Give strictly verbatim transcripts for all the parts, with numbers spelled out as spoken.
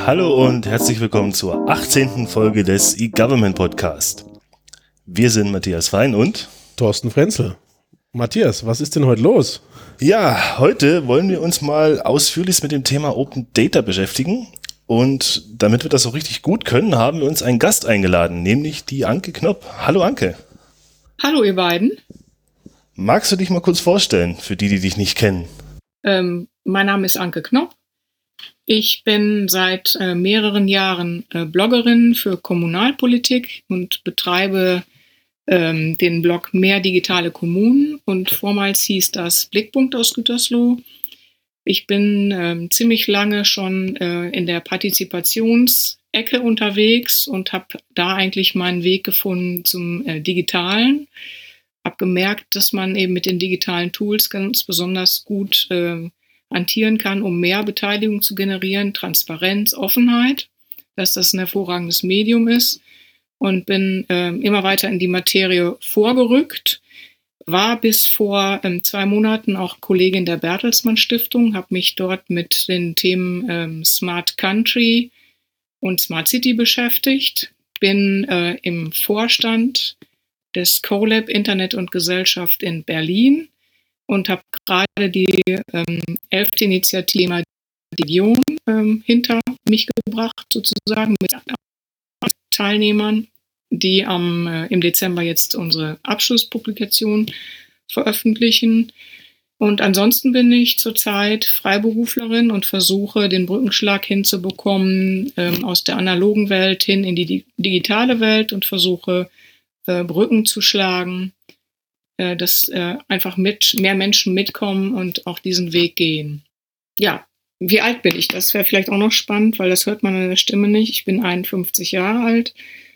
Hallo und herzlich willkommen zur achtzehnten Folge des eGovernment Podcast. Wir sind Matthias Fein und Thorsten Frenzel. Matthias, was ist denn heute los? Ja, heute wollen wir uns mal ausführlich mit dem Thema Open Data beschäftigen. Und damit wir das auch richtig gut können, haben wir uns einen Gast eingeladen, nämlich die Anke Knopp. Hallo Anke. Hallo ihr beiden. Magst du dich mal kurz vorstellen, für die, die dich nicht kennen? Ähm, mein Name ist Anke Knopp. Ich bin seit äh, mehreren Jahren äh, Bloggerin für Kommunalpolitik und betreibe ähm, den Blog Mehr digitale Kommunen. Und vormals hieß das Blickpunkt aus Gütersloh. Ich bin ähm, ziemlich lange schon äh, in der Partizipationsecke unterwegs und habe da eigentlich meinen Weg gefunden zum äh, Digitalen. Habe gemerkt, dass man eben mit den digitalen Tools ganz besonders gut äh, hantieren kann, um mehr Beteiligung zu generieren, Transparenz, Offenheit, dass das ein hervorragendes Medium ist, und bin äh, immer weiter in die Materie vorgerückt. War bis vor ähm, zwei Monaten auch Kollegin der Bertelsmann Stiftung, habe mich dort mit den Themen ähm, Smart Country und Smart City beschäftigt, bin äh, im Vorstand des CoLab Internet und Gesellschaft in Berlin und habe gerade die ähm, elfte Initiative die Region ähm, hinter mich gebracht, sozusagen mit Teilnehmern, die am, äh, im Dezember jetzt unsere Abschlusspublikation veröffentlichen. Und ansonsten bin ich zurzeit Freiberuflerin und versuche, den Brückenschlag hinzubekommen ähm, aus der analogen Welt hin in die di- digitale Welt und versuche, äh, Brücken zu schlagen, äh, dass äh, einfach mit mehr Menschen mitkommen und auch diesen Weg gehen. Ja, wie alt bin ich? Das wäre vielleicht auch noch spannend, weil das hört man an der Stimme nicht. Ich bin einundfünfzig Jahre alt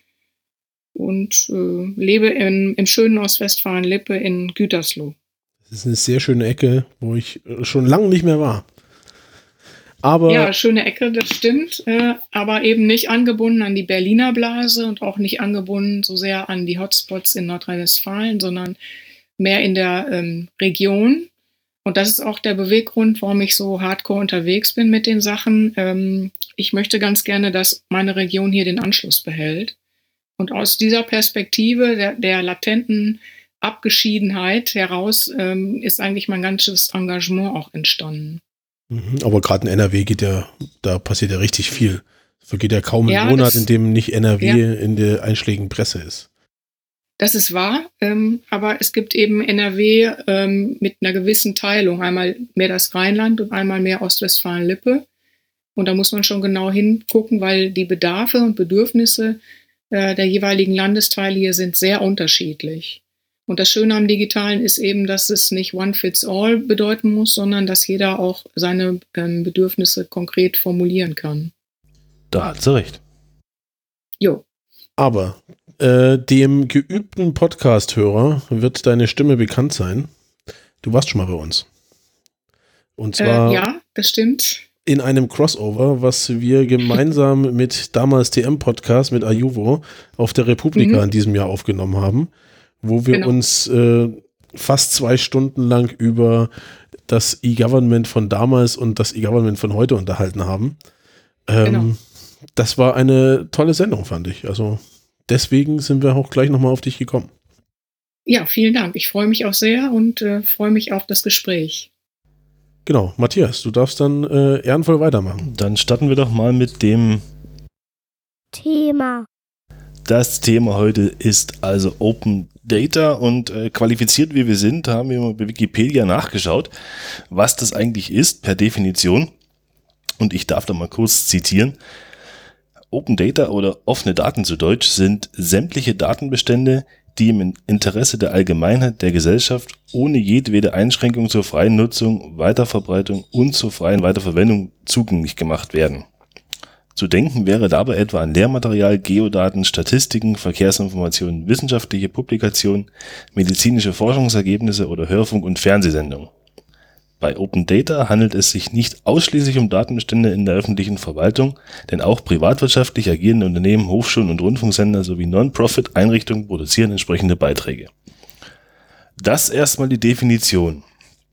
und äh, lebe in, im schönen Ostwestfalen-Lippe in Gütersloh. Das ist eine sehr schöne Ecke, wo ich schon lange nicht mehr war. Aber ja, schöne Ecke, das stimmt, äh, aber eben nicht angebunden an die Berliner Blase und auch nicht angebunden so sehr an die Hotspots in Nordrhein-Westfalen, sondern mehr in der ähm, Region. Und das ist auch der Beweggrund, warum ich so hardcore unterwegs bin mit den Sachen. Ähm, ich möchte ganz gerne, dass meine Region hier den Anschluss behält. Und aus dieser Perspektive der, der latenten Abgeschiedenheit heraus ähm, ist eigentlich mein ganzes Engagement auch entstanden. aber gerade in N R W geht ja, da passiert ja richtig viel. Es vergeht ja kaum ein Ja, Monat, das- in dem nicht N R W ja. in der einschlägigen Presse ist. Das ist wahr, ähm, aber es gibt eben N R W ähm, mit einer gewissen Teilung. Einmal mehr das Rheinland und einmal mehr Ostwestfalen-Lippe. Und da muss man schon genau hingucken, weil die Bedarfe und Bedürfnisse äh, der jeweiligen Landesteile hier sind sehr unterschiedlich. Und das Schöne am Digitalen ist eben, dass es nicht one fits all bedeuten muss, sondern dass jeder auch seine ähm, Bedürfnisse konkret formulieren kann. Da hat sie recht. Jo. Aber äh, dem geübten Podcast-Hörer wird deine Stimme bekannt sein. Du warst schon mal bei uns. Und zwar Äh, ja, das stimmt. in einem Crossover, was wir gemeinsam mit damals T M-Podcast, mit Ayuvo, auf der Republika Mhm. in diesem Jahr aufgenommen haben, wo wir Genau. uns äh, fast zwei Stunden lang über das eGovernment von damals und das eGovernment von heute unterhalten haben. Ähm, Genau. Das war eine tolle Sendung, fand ich. Also deswegen sind wir auch gleich nochmal auf dich gekommen. Ja, vielen Dank. Ich freue mich auch sehr und äh, freue mich auf das Gespräch. Genau, Matthias, du darfst dann äh, ehrenvoll weitermachen. Dann starten wir doch mal mit dem Thema. Das Thema heute ist also Open Data, und äh, qualifiziert wie wir sind, haben wir mal bei Wikipedia nachgeschaut, was das eigentlich ist per Definition. Und ich darf da mal kurz zitieren. Open Data oder offene Daten zu Deutsch sind sämtliche Datenbestände, die im Interesse der Allgemeinheit der Gesellschaft ohne jedwede Einschränkung zur freien Nutzung, Weiterverbreitung und zur freien Weiterverwendung zugänglich gemacht werden. Zu denken wäre dabei etwa an Lehrmaterial, Geodaten, Statistiken, Verkehrsinformationen, wissenschaftliche Publikationen, medizinische Forschungsergebnisse oder Hörfunk- und Fernsehsendungen. Bei Open Data handelt es sich nicht ausschließlich um Datenbestände in der öffentlichen Verwaltung, denn auch privatwirtschaftlich agierende Unternehmen, Hochschulen und Rundfunksender sowie Non-Profit-Einrichtungen produzieren entsprechende Beiträge. Das erstmal die Definition.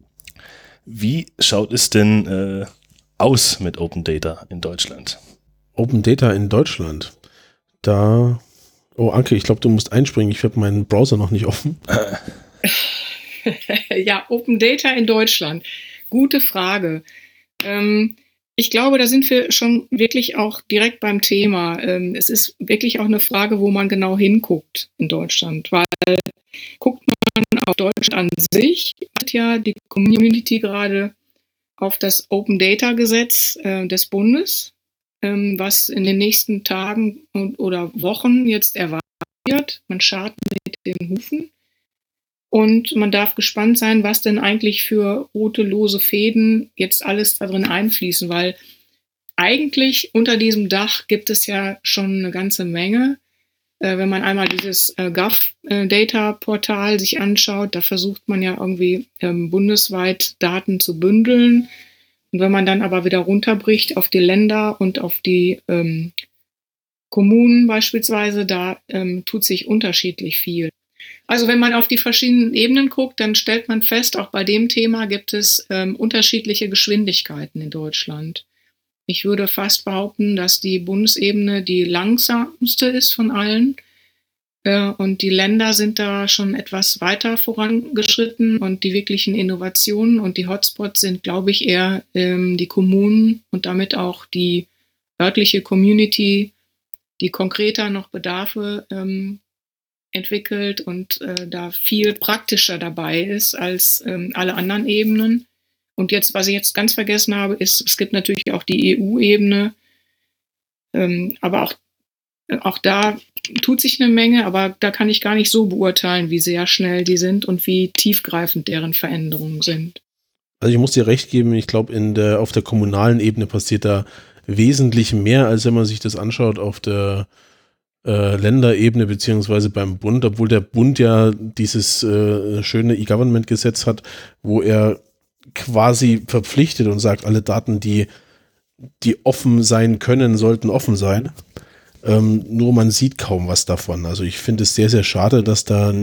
Wie schaut es denn äh, aus mit Open Data in Deutschland? Open Data in Deutschland. Da, oh Anke, ich glaube, du musst einspringen. Ich habe meinen Browser noch nicht offen. Ja, Open Data in Deutschland. Gute Frage. Ähm, ich glaube, da sind wir schon wirklich auch direkt beim Thema. Ähm, es ist wirklich auch eine Frage, wo man genau hinguckt in Deutschland. Weil guckt man auf Deutschland an sich, hat ja die Community gerade auf das Open Data Gesetz äh, des Bundes, ähm, was in den nächsten Tagen und, oder Wochen jetzt erwartet wird. Man scharrt mit den Hufen. Und man darf gespannt sein, was denn eigentlich für rote, lose Fäden jetzt alles da drin einfließen, weil eigentlich unter diesem Dach gibt es ja schon eine ganze Menge. Äh, wenn man einmal dieses äh, Gov-Data-Portal sich anschaut, da versucht man ja irgendwie ähm, bundesweit Daten zu bündeln. Und wenn man dann aber wieder runterbricht auf die Länder und auf die ähm, Kommunen beispielsweise, da ähm, tut sich unterschiedlich viel. Also wenn man auf die verschiedenen Ebenen guckt, dann stellt man fest, auch bei dem Thema gibt es ähm, unterschiedliche Geschwindigkeiten in Deutschland. Ich würde fast behaupten, dass die Bundesebene die langsamste ist von allen. Äh, und die Länder sind da schon etwas weiter vorangeschritten. Und die wirklichen Innovationen und die Hotspots sind, glaube ich, eher ähm, die Kommunen und damit auch die örtliche Community, die konkreter noch Bedarfe ähm, entwickelt und äh, da viel praktischer dabei ist als ähm, alle anderen Ebenen. Und jetzt, was ich jetzt ganz vergessen habe, ist, es gibt natürlich auch die E U-Ebene, ähm, aber auch, äh, auch da tut sich eine Menge, aber da kann ich gar nicht so beurteilen, wie sehr schnell die sind und wie tiefgreifend deren Veränderungen sind. Also ich muss dir recht geben, ich glaube, in der, auf der kommunalen Ebene passiert da wesentlich mehr, als wenn man sich das anschaut auf der Äh, Länderebene beziehungsweise beim Bund, obwohl der Bund ja dieses äh, schöne E-Government-Gesetz hat, wo er quasi verpflichtet und sagt, alle Daten, die, die offen sein können, sollten offen sein. Ähm, nur man sieht kaum was davon. Also ich finde es sehr, sehr schade, dass da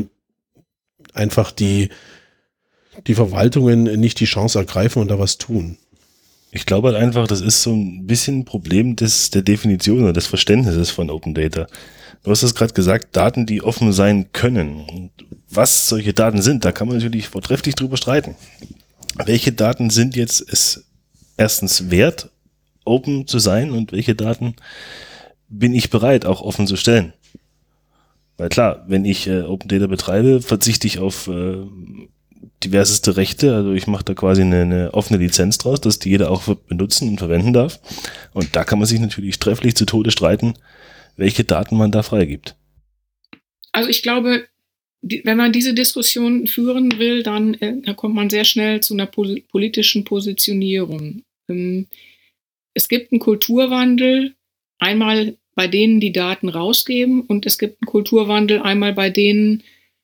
einfach die, die Verwaltungen nicht die Chance ergreifen und da was tun. Ich glaube halt einfach, das ist so ein bisschen ein Problem des, der Definition oder des Verständnisses von Open Data. Du hast es gerade gesagt, Daten, die offen sein können. Und was solche Daten sind, da kann man natürlich vortrefflich drüber streiten. Welche Daten sind jetzt es erstens wert, open zu sein und welche Daten bin ich bereit, auch offen zu stellen? Weil klar, wenn ich äh, Open Data betreibe, verzichte ich auf äh, diverseste Rechte, also ich mache da quasi eine, eine offene Lizenz draus, dass die jeder auch benutzen und verwenden darf. Und da kann man sich natürlich trefflich zu Tode streiten, welche Daten man da freigibt. Also ich glaube, die, wenn man diese Diskussion führen will, dann, äh, dann kommt man sehr schnell zu einer pol- politischen Positionierung. Ähm, es gibt einen Kulturwandel, einmal bei denen, die Daten rausgeben, und es gibt einen Kulturwandel einmal bei denen,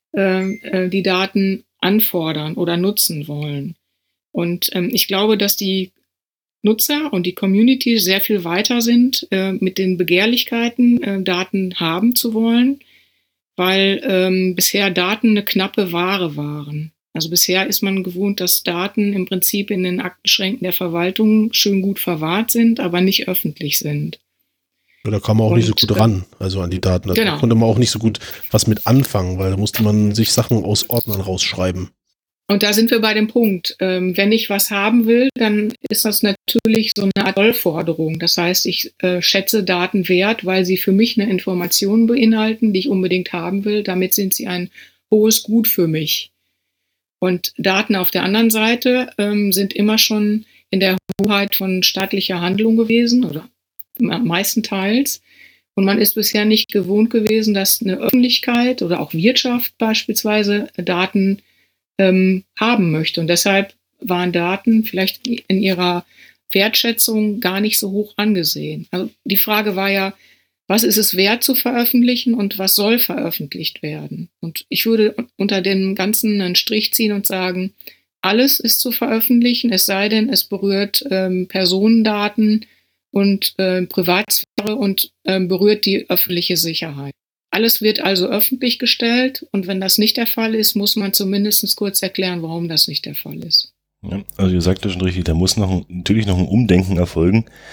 äh, die Daten anfordern oder nutzen wollen. Und ähm, ich glaube, dass die Nutzer und die Community sehr viel weiter sind äh, mit den Begehrlichkeiten, äh, Daten haben zu wollen, weil ähm, bisher Daten eine knappe Ware waren. Also bisher ist man gewohnt, dass Daten im Prinzip in den Aktenschränken der Verwaltung schön gut verwahrt sind, aber nicht öffentlich sind. Ja, da kam man auch und, nicht so gut ran, also an die Daten. Da genau. konnte man auch nicht so gut was mit anfangen, weil da musste man sich Sachen aus Ordnern rausschreiben. Und da sind wir bei dem Punkt. Ähm, wenn ich was haben will, dann ist das natürlich so eine Art Sollforderung. Das heißt, ich äh, schätze Daten wert, weil sie für mich eine Information beinhalten, die ich unbedingt haben will. Damit sind sie ein hohes Gut für mich. Und Daten auf der anderen Seite ähm, sind immer schon in der Hoheit von staatlicher Handlung gewesen oder meistenteils. Und man ist bisher nicht gewohnt gewesen, dass eine Öffentlichkeit oder auch Wirtschaft beispielsweise Daten ähm, haben möchte. Und deshalb waren Daten vielleicht in ihrer Wertschätzung gar nicht so hoch angesehen. Also die Frage war ja, was ist es wert zu veröffentlichen und was soll veröffentlicht werden? Und ich würde unter dem Ganzen einen Strich ziehen und sagen, alles ist zu veröffentlichen, es sei denn, es berührt ähm, Personendaten und äh, Privatsphäre und äh, berührt die öffentliche Sicherheit. Alles wird also öffentlich gestellt, und wenn das nicht der Fall ist, muss man zumindest kurz erklären, warum das nicht der Fall ist. Ja, also ihr sagt ja schon richtig, da muss noch ein, natürlich noch ein Umdenken erfolgen.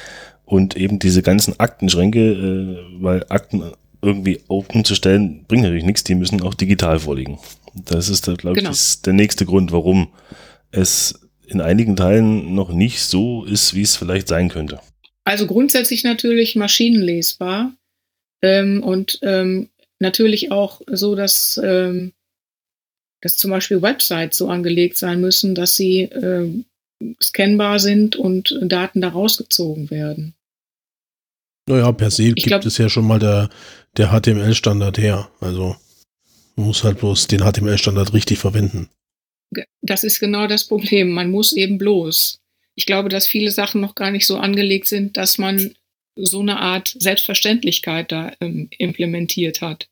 Und eben diese ganzen Aktenschränke, äh, weil Akten irgendwie open zu stellen, bringt natürlich nichts, die müssen auch digital vorliegen. Das ist, glaube ich, Genau. das, der nächste Grund, warum es in einigen Teilen noch nicht so ist, wie es vielleicht sein könnte. Also grundsätzlich natürlich maschinenlesbar ähm, und ähm, natürlich auch so, dass, ähm, dass zum Beispiel Websites so angelegt sein müssen, dass sie ähm, scannbar sind und Daten da rausgezogen werden. Naja, per se Ich gibt glaub- es ja schon mal der, der H T M L-Standard her. Also man muss halt bloß den H T M L-Standard richtig verwenden. Das ist genau das Problem. Man muss eben bloß. Ich glaube, dass viele Sachen noch gar nicht so angelegt sind, dass man so eine Art Selbstverständlichkeit da ähm, implementiert hat.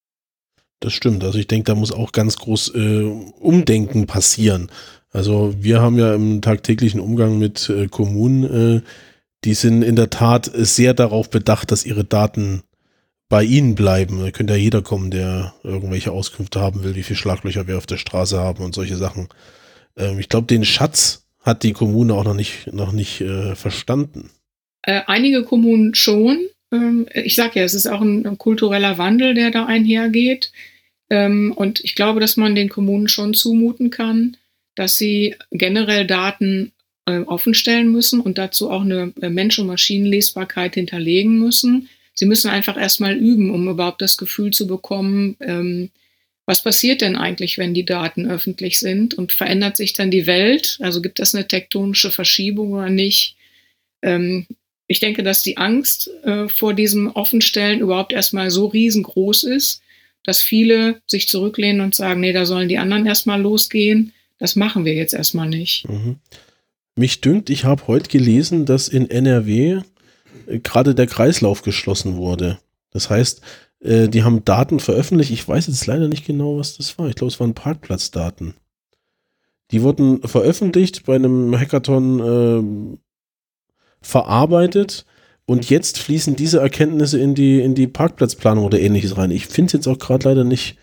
Das stimmt. Also ich denke, da muss auch ganz groß äh, Umdenken passieren. Also wir haben ja im tagtäglichen Umgang mit äh, Kommunen, äh, die sind in der Tat sehr darauf bedacht, dass ihre Daten bei ihnen bleiben. Da könnte ja jeder kommen, der irgendwelche Auskünfte haben will, wie viele Schlaglöcher wir auf der Straße haben und solche Sachen. Ähm, ich glaube, den Schatz hat die Kommune auch noch nicht, noch nicht äh, verstanden. Äh, einige Kommunen schon. Ähm, ich sage ja, es ist auch ein, ein kultureller Wandel, der da einhergeht. Ähm, und ich glaube, dass man den Kommunen schon zumuten kann, dass sie generell Daten äh, offenstellen müssen und dazu auch eine äh, Mensch- und Maschinenlesbarkeit hinterlegen müssen. Sie müssen einfach erstmal üben, um überhaupt das Gefühl zu bekommen, ähm, was passiert denn eigentlich, wenn die Daten öffentlich sind und verändert sich dann die Welt? Also gibt es eine tektonische Verschiebung oder nicht? Ähm, ich denke, dass die Angst äh, vor diesem Offenstellen überhaupt erstmal so riesengroß ist, dass viele sich zurücklehnen und sagen, nee, da sollen die anderen erstmal losgehen. Das machen wir jetzt erstmal nicht. Mhm. Mich dünkt, ich habe heute gelesen, dass in N R W äh, gerade der Kreislauf geschlossen wurde. Das heißt, äh, die haben Daten veröffentlicht. Ich weiß jetzt leider nicht genau, was das war. Ich glaube, es waren Parkplatzdaten. Die wurden veröffentlicht, bei einem Hackathon äh, verarbeitet und jetzt fließen diese Erkenntnisse in die, in die Parkplatzplanung oder ähnliches rein. Ich finde es jetzt auch gerade leider nicht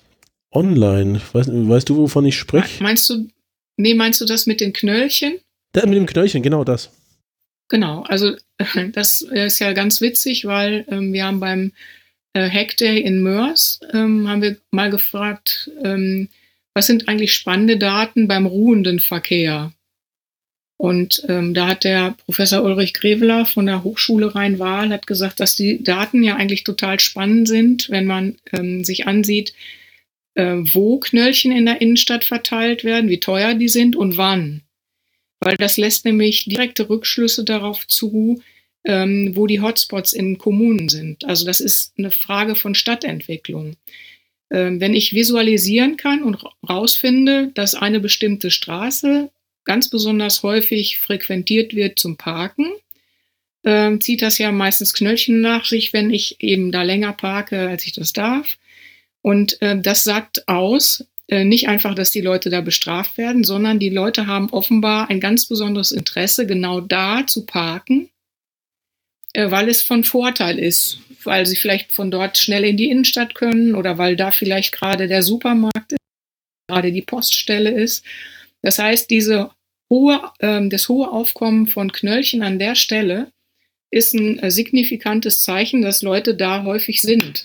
online. Weiß, weißt du, wovon ich spreche? Meinst du, nee, meinst du das mit den Knöllchen? Da, mit dem Knöllchen, genau das. Genau, also das ist ja ganz witzig, weil ähm, wir haben beim äh, Hackday in Moers, ähm, haben wir mal gefragt, ähm, was sind eigentlich spannende Daten beim ruhenden Verkehr? Und ähm, da hat der Professor Ulrich Greveler von der Hochschule Rhein-Waal hat gesagt, dass die Daten ja eigentlich total spannend sind, wenn man ähm, sich ansieht, äh, wo Knöllchen in der Innenstadt verteilt werden, wie teuer die sind und wann. Weil das lässt nämlich direkte Rückschlüsse darauf zu, ähm, wo die Hotspots in Kommunen sind. Also das ist eine Frage von Stadtentwicklung. Ähm, wenn ich visualisieren kann und rausfinde, dass eine bestimmte Straße ganz besonders häufig frequentiert wird zum Parken, ähm, zieht das ja meistens Knöllchen nach sich, wenn ich eben da länger parke, als ich das darf. Und äh, das sagt aus, äh, nicht einfach, dass die Leute da bestraft werden, sondern die Leute haben offenbar ein ganz besonderes Interesse, genau da zu parken, äh, weil es von Vorteil ist, weil sie vielleicht von dort schnell in die Innenstadt können oder weil da vielleicht gerade der Supermarkt ist, gerade die Poststelle ist. Das heißt, diese hohe, äh, das hohe Aufkommen von Knöllchen an der Stelle ist ein äh, signifikantes Zeichen, dass Leute da häufig sind.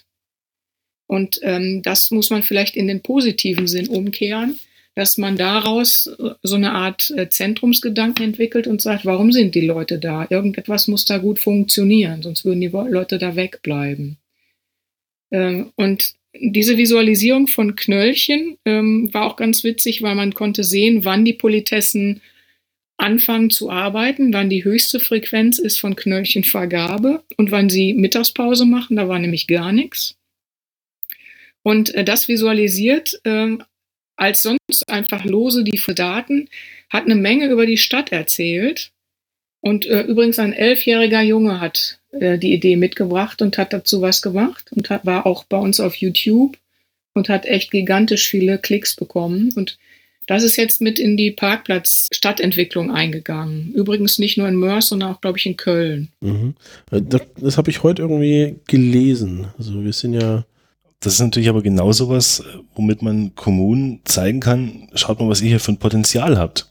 Und ähm, das muss man vielleicht in den positiven Sinn umkehren, dass man daraus äh, so eine Art äh, Zentrumsgedanken entwickelt und sagt, warum sind die Leute da? Irgendetwas muss da gut funktionieren, sonst würden die Leute da wegbleiben. Ähm, und diese Visualisierung von Knöllchen ähm, war auch ganz witzig, weil man konnte sehen, wann die Politessen anfangen zu arbeiten, wann die höchste Frequenz ist von Knöllchenvergabe und wann sie Mittagspause machen, da war nämlich gar nichts. Und äh, das visualisiert äh, als sonst einfach lose die Daten, hat eine Menge über die Stadt erzählt. Und äh, übrigens ein elfjähriger Junge hat äh, die Idee mitgebracht und hat dazu was gemacht und hat, war auch bei uns auf YouTube und hat echt gigantisch viele Klicks bekommen. Und das ist jetzt mit in die Parkplatz-Stadtentwicklung eingegangen. Übrigens nicht nur in Moers, sondern auch, glaube ich, in Köln. Mhm. Das, das habe ich heute irgendwie gelesen. Also wir sind ja... Das ist natürlich aber genau sowas, womit man Kommunen zeigen kann, schaut mal, was ihr hier für ein Potenzial habt.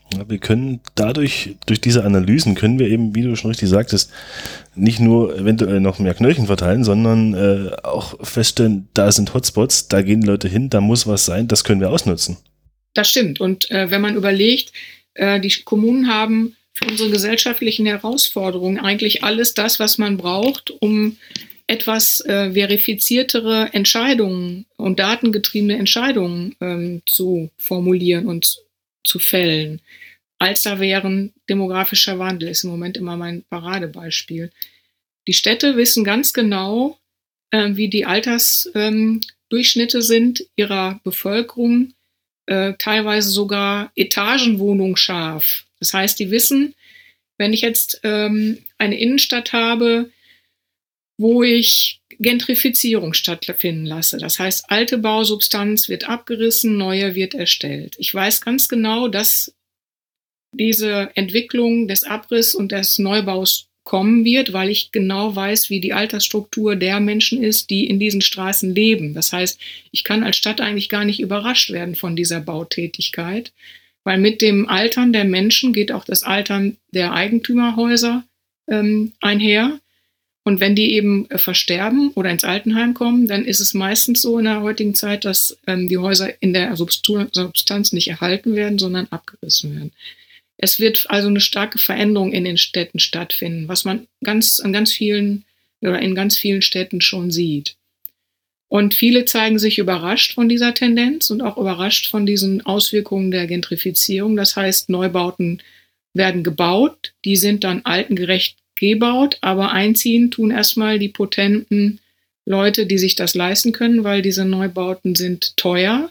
Ja, wir können dadurch, durch diese Analysen können wir eben, wie du schon richtig sagtest, nicht nur eventuell noch mehr Knöllchen verteilen, sondern äh, auch feststellen, da sind Hotspots, da gehen die Leute hin, da muss was sein, das können wir ausnutzen. Das stimmt. Und äh, wenn man überlegt, äh, die Kommunen haben für unsere gesellschaftlichen Herausforderungen eigentlich alles das, was man braucht, um etwas äh, verifiziertere Entscheidungen und datengetriebene Entscheidungen ähm, zu formulieren und zu fällen. Als da wären demografischer Wandel, ist im Moment immer mein Paradebeispiel. Die Städte wissen ganz genau, äh, wie die Altersdurchschnitte ähm, sind ihrer Bevölkerung, äh, teilweise sogar etagenwohnung scharf. Das heißt, die wissen, wenn ich jetzt ähm, eine Innenstadt habe, wo ich Gentrifizierung stattfinden lasse. Das heißt, alte Bausubstanz wird abgerissen, neue wird erstellt. Ich weiß ganz genau, dass diese Entwicklung des Abriss und des Neubaus kommen wird, weil ich genau weiß, wie die Altersstruktur der Menschen ist, die in diesen Straßen leben. Das heißt, ich kann als Stadt eigentlich gar nicht überrascht werden von dieser Bautätigkeit, weil mit dem Altern der Menschen geht auch das Altern der Eigentümerhäuser ähm, einher. Und wenn die eben äh, versterben oder ins Altenheim kommen, dann ist es meistens so in der heutigen Zeit, dass ähm, die Häuser in der Substanz nicht erhalten werden, sondern abgerissen werden. Es wird also eine starke Veränderung in den Städten stattfinden, was man ganz an ganz vielen oder in ganz vielen Städten schon sieht. Und viele zeigen sich überrascht von dieser Tendenz und auch überrascht von diesen Auswirkungen der Gentrifizierung. Das heißt, Neubauten werden gebaut, die sind dann altengerecht gebaut, aber einziehen tun erstmal die potenten Leute, die sich das leisten können, weil diese Neubauten sind teuer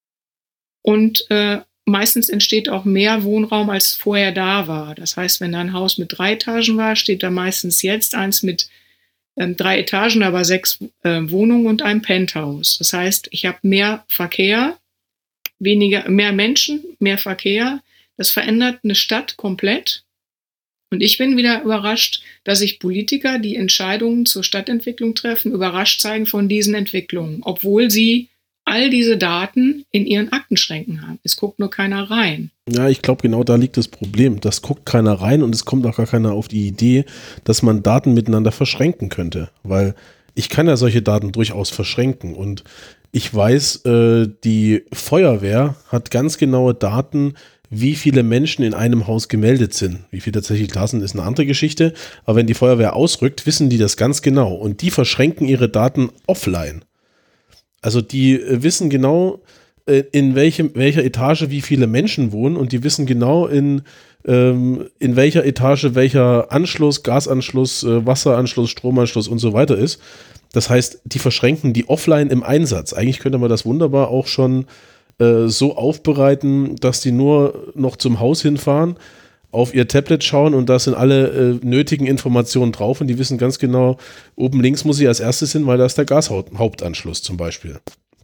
und äh, meistens entsteht auch mehr Wohnraum, als vorher da war. Das heißt, wenn da ein Haus mit drei Etagen war, steht da meistens jetzt eins mit ähm, drei Etagen, aber sechs äh, Wohnungen und einem Penthouse. Das heißt, ich habe mehr Verkehr, weniger, mehr Menschen, mehr Verkehr. Das verändert eine Stadt komplett. Und ich bin wieder überrascht, dass sich Politiker, die Entscheidungen zur Stadtentwicklung treffen, überrascht zeigen von diesen Entwicklungen, obwohl sie all diese Daten in ihren Aktenschränken haben. Es guckt nur keiner rein. Ja, ich glaube, genau da liegt das Problem. Das guckt keiner rein und es kommt auch gar keiner auf die Idee, dass man Daten miteinander verschränken könnte. Weil ich kann ja solche Daten durchaus verschränken und ich weiß, äh, die Feuerwehr hat ganz genaue Daten, wie viele Menschen in einem Haus gemeldet sind. Wie viel tatsächlich da sind, ist eine andere Geschichte. Aber wenn die Feuerwehr ausrückt, wissen die das ganz genau. Und die verschränken ihre Daten offline. Also die wissen genau, in welchem, welcher Etage wie viele Menschen wohnen. Und die wissen genau, in, ähm, in welcher Etage welcher Anschluss, Gasanschluss, Wasseranschluss, Stromanschluss und so weiter ist. Das heißt, die verschränken die offline im Einsatz. Eigentlich könnte man das wunderbar auch schon so aufbereiten, dass die nur noch zum Haus hinfahren, auf ihr Tablet schauen und da sind alle äh, nötigen Informationen drauf und die wissen ganz genau, oben links muss ich als erstes hin, weil da ist der Gashauptanschluss zum Beispiel.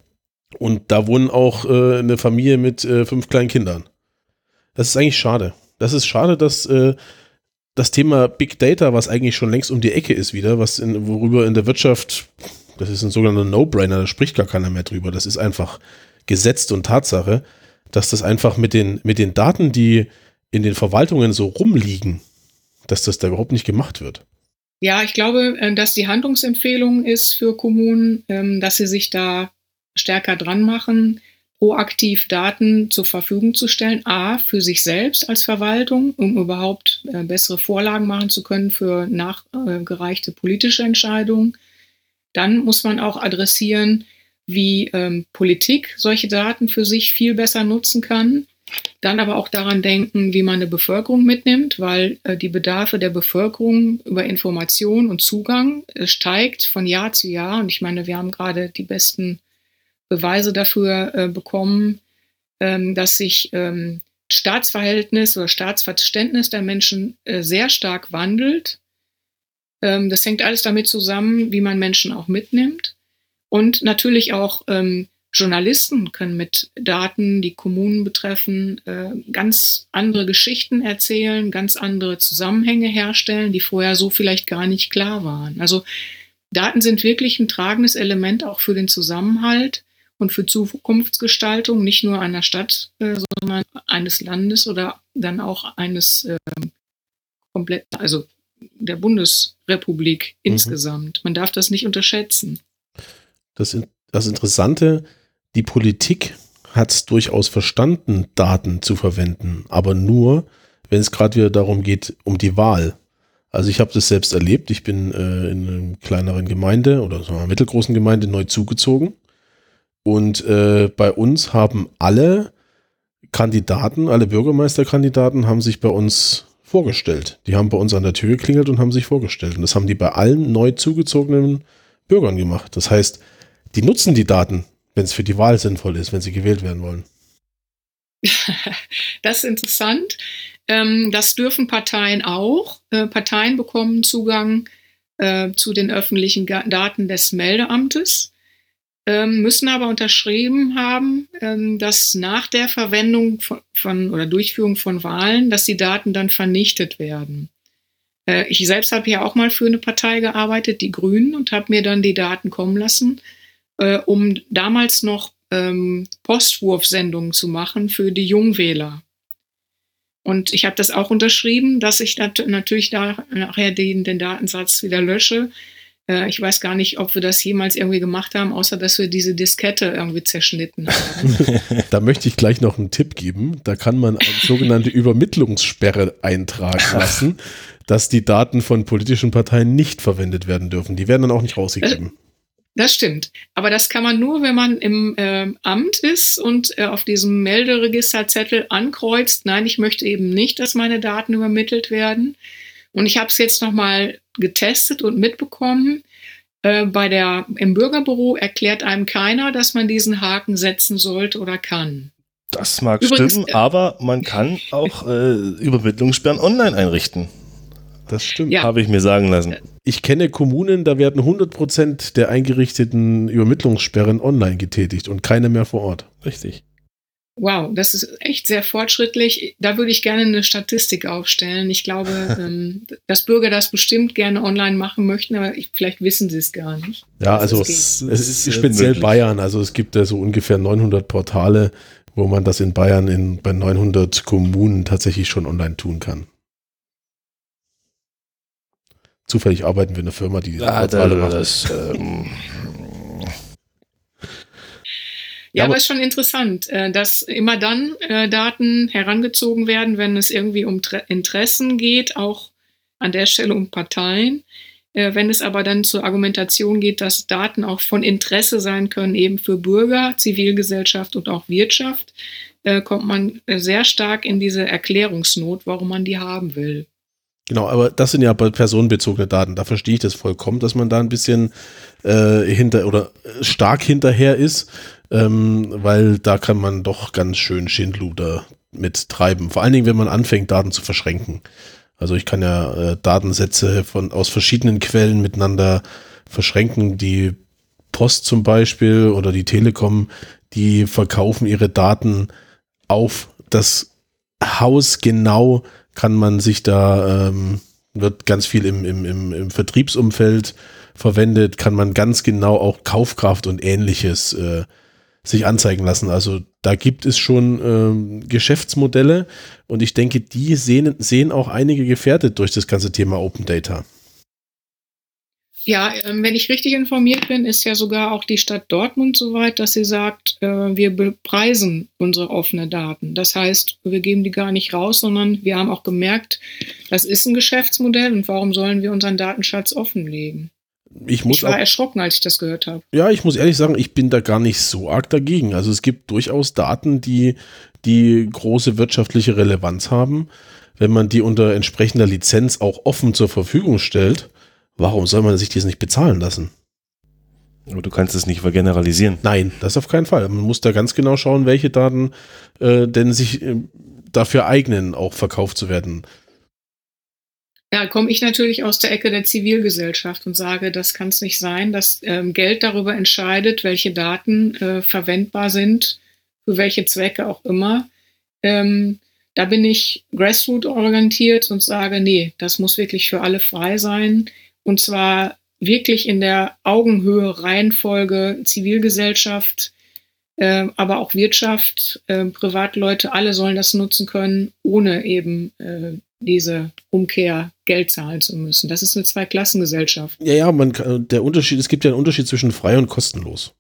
Und da wohnen auch äh, eine Familie mit äh, fünf kleinen Kindern. Das ist eigentlich schade. Das ist schade, dass äh, das Thema Big Data, was eigentlich schon längst um die Ecke ist wieder, was in, worüber in der Wirtschaft, das ist ein sogenannter No-Brainer, da spricht gar keiner mehr drüber, das ist einfach gesetzt und Tatsache, dass das einfach mit den, mit den Daten, die in den Verwaltungen so rumliegen, dass das da überhaupt nicht gemacht wird. Ja, ich glaube, dass die Handlungsempfehlung ist für Kommunen, dass sie sich da stärker dran machen, proaktiv Daten zur Verfügung zu stellen. A, für sich selbst als Verwaltung, um überhaupt bessere Vorlagen machen zu können für nachgereichte politische Entscheidungen. Dann muss man auch adressieren, wie ähm, Politik solche Daten für sich viel besser nutzen kann. Dann aber auch daran denken, wie man eine Bevölkerung mitnimmt, weil äh, die Bedarfe der Bevölkerung über Information und Zugang äh, steigt von Jahr zu Jahr. Und ich meine, wir haben gerade die besten Beweise dafür äh, bekommen, ähm, dass sich ähm, Staatsverhältnis oder Staatsverständnis der Menschen äh, sehr stark wandelt. Ähm, das hängt alles damit zusammen, wie man Menschen auch mitnimmt. Und natürlich auch ähm, Journalisten können mit Daten, die Kommunen betreffen, äh, ganz andere Geschichten erzählen, ganz andere Zusammenhänge herstellen, die vorher so vielleicht gar nicht klar waren. Also Daten sind wirklich ein tragendes Element auch für den Zusammenhalt und für Zukunftsgestaltung nicht nur einer Stadt, äh, sondern eines Landes oder dann auch eines äh, komplett, also der Bundesrepublik Mhm. insgesamt. Man darf das nicht unterschätzen. Das, das Interessante, die Politik hat es durchaus verstanden, Daten zu verwenden, aber nur, wenn es gerade wieder darum geht, um die Wahl. Also ich habe das selbst erlebt. Ich bin äh, in einer kleineren Gemeinde oder so einer mittelgroßen Gemeinde neu zugezogen. Und äh, bei uns haben alle Kandidaten, alle Bürgermeisterkandidaten haben sich bei uns vorgestellt. Die haben bei uns an der Tür geklingelt und haben sich vorgestellt. Und das haben die bei allen neu zugezogenen Bürgern gemacht. Das heißt, die nutzen die Daten, wenn es für die Wahl sinnvoll ist, wenn sie gewählt werden wollen. Das ist interessant. Ähm, das dürfen Parteien auch. Äh, Parteien bekommen Zugang äh, zu den öffentlichen Ga- Daten des Meldeamtes, ähm, müssen aber unterschrieben haben, ähm, dass nach der Verwendung von, von oder Durchführung von Wahlen, dass die Daten dann vernichtet werden. Äh, ich selbst habe ja auch mal für eine Partei gearbeitet, die Grünen, und habe mir dann die Daten kommen lassen, äh, um damals noch ähm, Postwurfsendungen zu machen für die Jungwähler. Und ich habe das auch unterschrieben, dass ich nat- natürlich da nachher den, den Datensatz wieder lösche. Äh, ich weiß gar nicht, ob wir das jemals irgendwie gemacht haben, außer dass wir diese Diskette irgendwie zerschnitten haben. Da möchte ich gleich noch einen Tipp geben. Da kann man eine sogenannte Übermittlungssperre eintragen lassen, dass die Daten von politischen Parteien nicht verwendet werden dürfen. Die werden dann auch nicht rausgegeben. Das stimmt. Aber das kann man nur, wenn man im äh, Amt ist und äh, auf diesem Melderegisterzettel ankreuzt, nein, ich möchte eben nicht, dass meine Daten übermittelt werden. Und ich habe es jetzt nochmal getestet und mitbekommen. Äh, bei der, im Bürgerbüro erklärt einem keiner, dass man diesen Haken setzen sollte oder kann. Das mag Übrigens, stimmen, äh, aber man kann auch äh, Übermittlungssperren online einrichten. Das stimmt. Ja. Habe ich mir sagen lassen. Ich kenne Kommunen, da werden hundert Prozent der eingerichteten Übermittlungssperren online getätigt und keine mehr vor Ort. Richtig. Wow, das ist echt sehr fortschrittlich. Da würde ich gerne eine Statistik aufstellen. Ich glaube, ähm, dass Bürger das bestimmt gerne online machen möchten, aber ich, vielleicht wissen sie es gar nicht. Ja, dass also es es geht. ist sehr speziell möglich. Bayern. Also es gibt ja so ungefähr neunhundert Portale, wo man das in Bayern in, bei neunhundert Kommunen tatsächlich schon online tun kann. Zufällig arbeiten wir in einer Firma, die diese Ja, Portale macht. das, ähm, Ja, aber- aber es ist schon interessant, äh, dass immer dann äh, Daten herangezogen werden, wenn es irgendwie um Tre- Interessen geht, auch an der Stelle um Parteien. Äh, Wenn es aber dann zur Argumentation geht, dass Daten auch von Interesse sein können, eben für Bürger, Zivilgesellschaft und auch Wirtschaft, äh, kommt man äh, sehr stark in diese Erklärungsnot, warum man die haben will. Genau, aber das sind ja personenbezogene Daten. Da verstehe ich das vollkommen, dass man da ein bisschen äh, hinter oder stark hinterher ist, ähm, weil da kann man doch ganz schön Schindluder mit treiben. Vor allen Dingen, wenn man anfängt, Daten zu verschränken. Also ich kann ja äh, Datensätze von aus verschiedenen Quellen miteinander verschränken. Die Post zum Beispiel oder die Telekom, die verkaufen ihre Daten auf das Haus genau, kann man sich da, ähm, wird ganz viel im, im, im, im Vertriebsumfeld verwendet, kann man ganz genau auch Kaufkraft und Ähnliches äh, sich anzeigen lassen. Also da gibt es schon ähm, Geschäftsmodelle und ich denke, die sehen, sehen auch einige gefährdet durch das ganze Thema Open Data. Ja, ähm, wenn ich richtig informiert bin, ist ja sogar auch die Stadt Dortmund so weit, dass sie sagt, äh, wir bepreisen unsere offenen Daten. Das heißt, wir geben die gar nicht raus, sondern wir haben auch gemerkt, das ist ein Geschäftsmodell und warum sollen wir unseren Datenschatz offenlegen? Ich muss Ich war auch, erschrocken, als ich das gehört habe. ja, ich muss ehrlich sagen, ich bin da gar nicht so arg dagegen. Also es gibt durchaus Daten, die, die große wirtschaftliche Relevanz haben. Wenn man die unter entsprechender Lizenz auch offen zur Verfügung stellt, warum soll man sich das nicht bezahlen lassen? aber du kannst es nicht vergeneralisieren. Nein, das auf keinen Fall. Man muss da ganz genau schauen, welche Daten äh, denn sich äh, dafür eignen, auch verkauft zu werden. Ja, komme ich natürlich aus der Ecke der Zivilgesellschaft und sage, das kann es nicht sein, dass ähm, Geld darüber entscheidet, welche Daten äh, verwendbar sind, für welche Zwecke auch immer. Ähm, da bin ich grassroot-orientiert und sage, nee, das muss wirklich für alle frei sein. Und zwar wirklich in der Augenhöhe Reihenfolge Zivilgesellschaft, äh, aber auch Wirtschaft, äh, Privatleute, alle sollen das nutzen können, ohne eben äh, diese Umkehr Geld zahlen zu müssen. Das ist eine Zweiklassengesellschaft. Ja, ja, man kann, der Unterschied, es gibt ja einen Unterschied zwischen frei und kostenlos.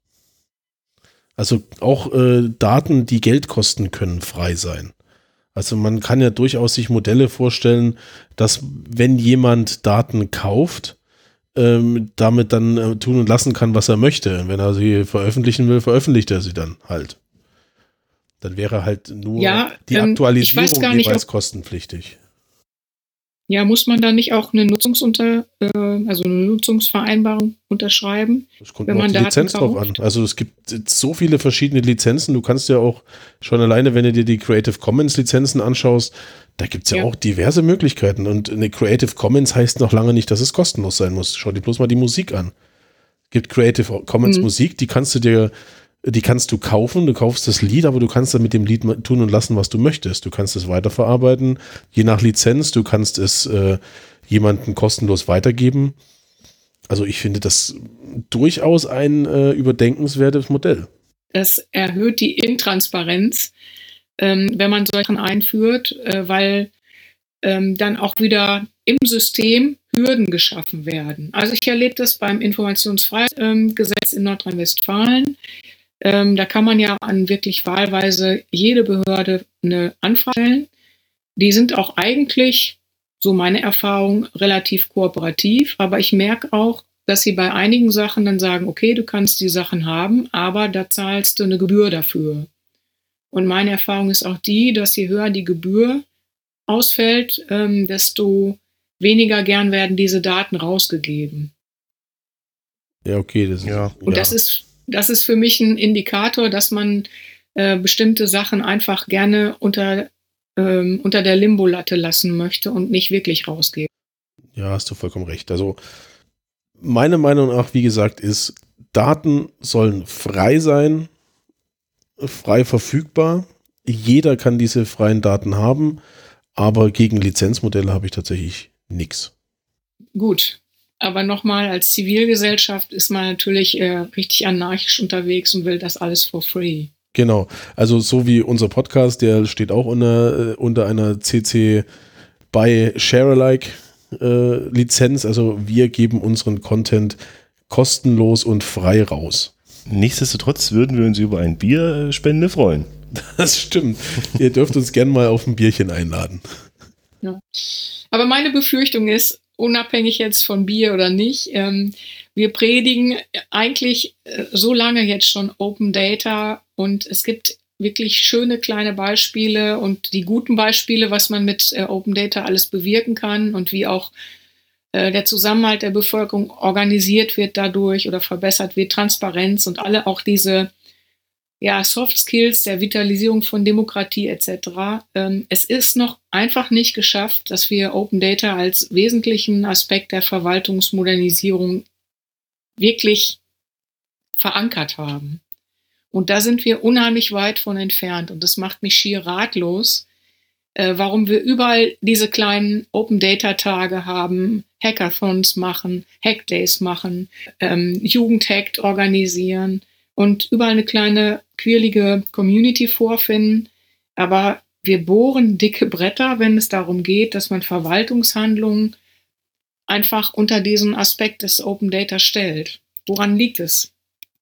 Also auch äh, Daten, die Geld kosten, können frei sein. Also man kann ja durchaus sich Modelle vorstellen, dass wenn jemand Daten kauft, ähm, damit dann äh, tun und lassen kann, was er möchte. Wenn er sie veröffentlichen will, veröffentlicht er sie dann halt. Dann wäre halt nur ja, die ähm, Aktualisierung ich weiß gar nicht, jeweils ob, kostenpflichtig. Ja, muss man da nicht auch eine Nutzungsunter, äh, also eine Nutzungsvereinbarung unterschreiben? Es kommt wenn nur auf man die Daten Lizenz drauf an. kauft? Also es gibt jetzt so viele verschiedene Lizenzen. Du kannst ja auch schon alleine, wenn du dir die Creative Commons Lizenzen anschaust, da gibt es ja, Ja. auch diverse Möglichkeiten. Und eine Creative Commons heißt noch lange nicht, dass es kostenlos sein muss. Schau dir bloß mal die Musik an. Es gibt Creative Commons Mhm. Musik, die kannst du dir, die kannst du kaufen, du kaufst das Lied, aber du kannst dann mit dem Lied tun und lassen, was du möchtest. Du kannst es weiterverarbeiten, je nach Lizenz, du kannst es äh, jemanden kostenlos weitergeben. Also ich finde das durchaus ein äh, überdenkenswertes Modell. Es erhöht die Intransparenz, ähm, wenn man solche Sachen einführt, äh, weil ähm, dann auch wieder im System Hürden geschaffen werden. Also ich erlebe das beim Informationsfreiheitsgesetz in Nordrhein-Westfalen. Ähm, da kann man ja an wirklich wahlweise jede Behörde eine Anfrage stellen. Die sind auch eigentlich, so meine Erfahrung, relativ kooperativ, aber ich merke auch, dass sie bei einigen Sachen dann sagen, okay, du kannst die Sachen haben, aber da zahlst du eine Gebühr dafür. Und meine Erfahrung ist auch die, dass je höher die Gebühr ausfällt, ähm, desto weniger gern werden diese Daten rausgegeben. Ja, okay. Das ist, Ja. Und ja. das ist, das ist für mich ein Indikator, dass man äh, bestimmte Sachen einfach gerne unter, ähm, unter der Limbo-Latte lassen möchte und nicht wirklich rausgeben. Ja, hast du vollkommen recht. Also meine Meinung nach, wie gesagt, ist, Daten sollen frei sein, frei verfügbar. Jeder kann diese freien Daten haben, aber gegen Lizenzmodelle habe ich tatsächlich nichts. Gut, aber nochmal, als Zivilgesellschaft ist man natürlich äh, richtig anarchisch unterwegs und will das alles for free. Genau, also so wie unser Podcast, der steht auch unter, äh, unter einer C C by Share-alike äh, Lizenz. Also wir geben unseren Content kostenlos und frei raus. Nichtsdestotrotz würden wir uns über ein Bierspende freuen. Das stimmt. Ihr dürft uns gerne mal auf ein Bierchen einladen. Ja. Aber meine Befürchtung ist, unabhängig jetzt von Bier oder nicht, ähm, wir predigen eigentlich äh, so lange jetzt schon Open Data und es gibt wirklich schöne kleine Beispiele und die guten Beispiele, was man mit äh, Open Data alles bewirken kann und wie auch äh, der Zusammenhalt der Bevölkerung organisiert wird dadurch oder verbessert wird, Transparenz und alle auch diese ja, Soft Skills der Vitalisierung von Demokratie et cetera. Ähm, es ist noch einfach nicht geschafft, dass wir Open Data als wesentlichen Aspekt der Verwaltungsmodernisierung wirklich verankert haben. Und da sind wir unheimlich weit von entfernt. Und das macht mich schier ratlos, äh, warum wir überall diese kleinen Open Data Tage haben, Hackathons machen, Hackdays machen, ähm, Jugendhackt organisieren und überall eine kleine quirlige Community vorfinden. Aber wir bohren dicke Bretter, wenn es darum geht, dass man Verwaltungshandlungen einfach unter diesen Aspekt des Open Data stellt. Woran liegt es?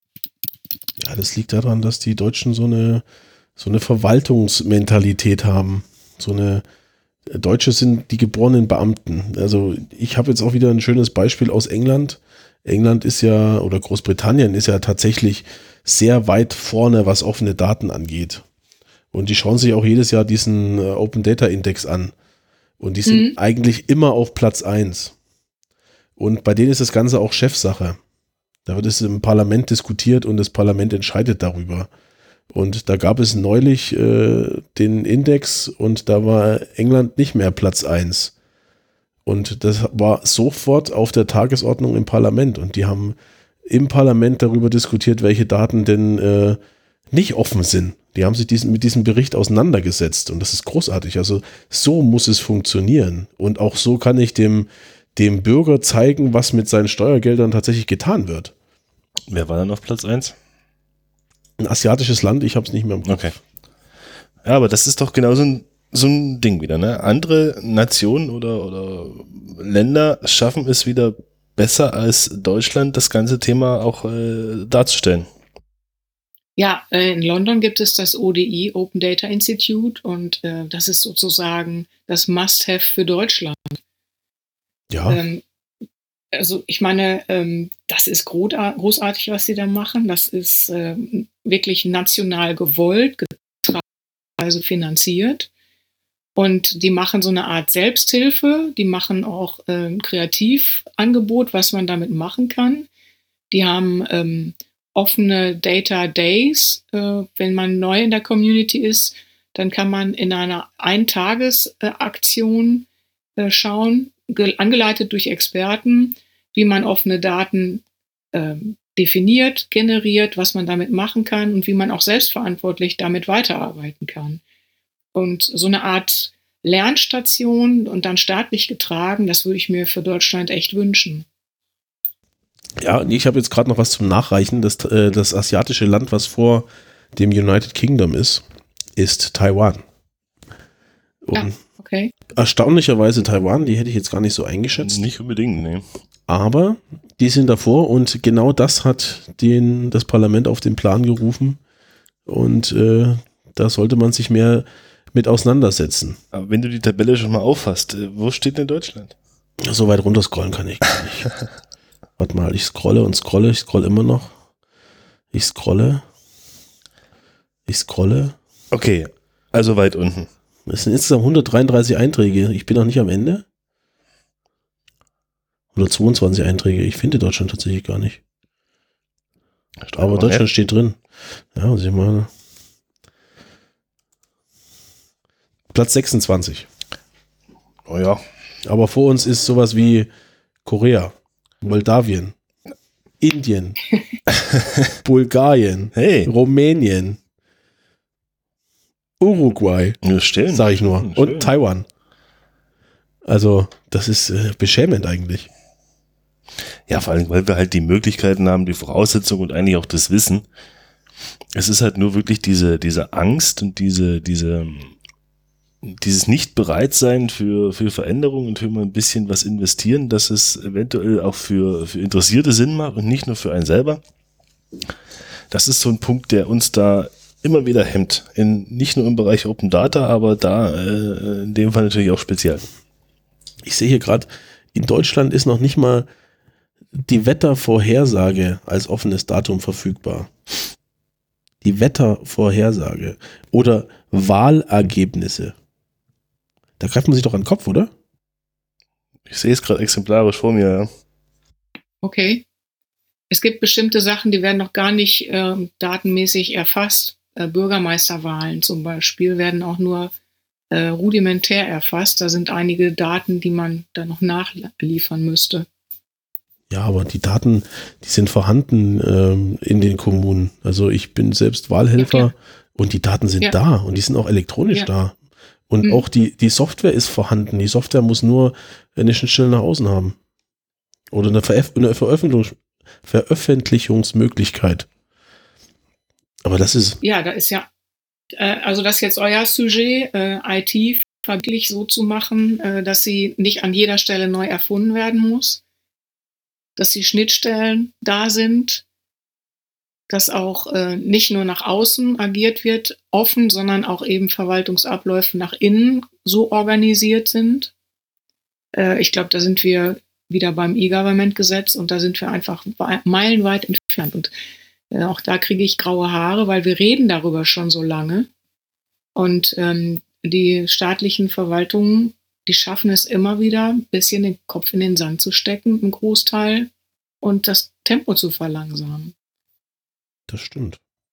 Ja, das liegt daran, dass die Deutschen so eine, so eine Verwaltungsmentalität haben. So eine Deutsche sind die geborenen Beamten. Also ich habe jetzt auch wieder ein schönes Beispiel aus England. England ist ja, oder Großbritannien ist ja tatsächlich sehr weit vorne, was offene Daten angeht. Und die schauen sich auch jedes Jahr diesen äh, Open Data Index an. Und die sind Mhm. eigentlich immer auf Platz eins. Und bei denen ist das Ganze auch Chefsache. Da wird es im Parlament diskutiert und das Parlament entscheidet darüber. Und da gab es neulich äh, den Index und da war England nicht mehr Platz eins. Und das war sofort auf der Tagesordnung im Parlament. Und die haben im Parlament darüber diskutiert, welche Daten denn äh, nicht offen sind. Die haben sich diesen, mit diesem Bericht auseinandergesetzt. Und das ist großartig. Also so muss es funktionieren. Und auch so kann ich dem, dem Bürger zeigen, was mit seinen Steuergeldern tatsächlich getan wird. Wer war dann auf Platz eins? Ein asiatisches Land, ich habe es nicht mehr im Kopf. Okay. Ja, aber das ist doch genau so ein, so ein Ding wieder, ne? Andere Nationen oder, oder Länder schaffen es wieder besser als Deutschland, das ganze Thema auch äh, darzustellen. Ja, äh, in London gibt es das O D I, Open Data Institute, und äh, das ist sozusagen das Must-Have für Deutschland. Ja. Ähm, also ich meine, ähm, das ist großartig, was sie da machen. Das ist äh, wirklich national gewollt, also finanziert. Und die machen so eine Art Selbsthilfe. Die machen auch äh, ein Kreativangebot, was man damit machen kann. Die haben ähm, offene Data Days. Äh, wenn man neu in der Community ist, dann kann man in einer Eintagesaktion äh, schauen, angeleitet durch Experten, wie man offene Daten äh, definiert, generiert, was man damit machen kann und wie man auch selbstverantwortlich damit weiterarbeiten kann. Und so eine Art Lernstation und dann staatlich getragen, das würde ich mir für Deutschland echt wünschen. Ja, ich habe jetzt gerade noch was zum Nachreichen. Das, äh, das asiatische Land, was vor dem United Kingdom ist, ist Taiwan. Und ja, okay. Erstaunlicherweise Taiwan, die hätte ich jetzt gar nicht so eingeschätzt. Nicht unbedingt, nee. Aber die sind davor und genau das hat den, das Parlament auf den Plan gerufen. Und äh, da sollte man sich mehr mit auseinandersetzen. Aber wenn du die Tabelle schon mal auffasst, wo steht denn Deutschland? So weit runter scrollen kann ich gar nicht. Warte mal, ich scrolle und scrolle, ich scrolle immer noch. Ich scrolle. Ich scrolle. Okay, also weit unten. Es sind insgesamt hundertdreiunddreißig Einträge. Ich bin noch nicht am Ende. Oder zweiundzwanzig Einträge. Ich finde Deutschland tatsächlich gar nicht. Aber Deutschland nicht. Steht drin. Ja, muss ich mal. Platz sechsundzwanzig. Oh ja. Aber vor uns ist sowas wie Korea, Moldawien, Indien, Bulgarien, hey. Rumänien, Uruguay, ja, stimmt. Sag ich nur, Stimmt. und Taiwan. Also das ist äh, beschämend eigentlich. Ja, vor allem, weil wir halt die Möglichkeiten haben, die Voraussetzungen und eigentlich auch das Wissen. Es ist halt nur wirklich diese, diese Angst und diese, diese, dieses Nicht-Bereitsein für, für Veränderungen und für mal ein bisschen was investieren, dass es eventuell auch für, für Interessierte Sinn macht und nicht nur für einen selber. Das ist so ein Punkt, der uns da immer wieder hemmt. In, nicht nur im Bereich Open Data, aber da äh, in dem Fall natürlich auch speziell. Ich sehe hier gerade, in Deutschland ist noch nicht mal die Wettervorhersage als offenes Datum verfügbar. Die Wettervorhersage oder Wahlergebnisse. Da greift man sich doch an den Kopf, oder? Ich sehe es gerade exemplarisch vor mir, ja. Okay. Es gibt bestimmte Sachen, die werden noch gar nicht äh, datenmäßig erfasst. Äh, Bürgermeisterwahlen zum Beispiel werden auch nur äh, rudimentär erfasst. Da sind einige Daten, die man da noch nachliefern müsste. Ja, aber die Daten, die sind vorhanden ähm, in den Kommunen. Also ich bin selbst Wahlhelfer ja, und die Daten sind ja. da und die sind auch elektronisch ja. da. Und mhm. auch die, die Software ist vorhanden. Die Software muss nur eine Schnittstelle nach außen haben. Oder eine, Veröf- eine Veröffentlichung, Veröffentlichungsmöglichkeit. Aber das ist... Ja, da ist ja, äh, also das ist jetzt euer Sujet, äh, I T wirklich so zu machen, äh, dass sie nicht an jeder Stelle neu erfunden werden muss. Dass die Schnittstellen da sind, dass auch äh, nicht nur nach außen agiert wird, offen, sondern auch eben Verwaltungsabläufe nach innen so organisiert sind. Äh, ich glaube, da sind wir wieder beim E-Government-Gesetz und da sind wir einfach meilenweit entfernt. Und äh, auch da kriege ich graue Haare, weil wir reden darüber schon so lange. Und ähm, die staatlichen Verwaltungen, die schaffen es immer wieder, ein bisschen den Kopf in den Sand zu stecken, im Großteil, und das Tempo zu verlangsamen. Das stimmt.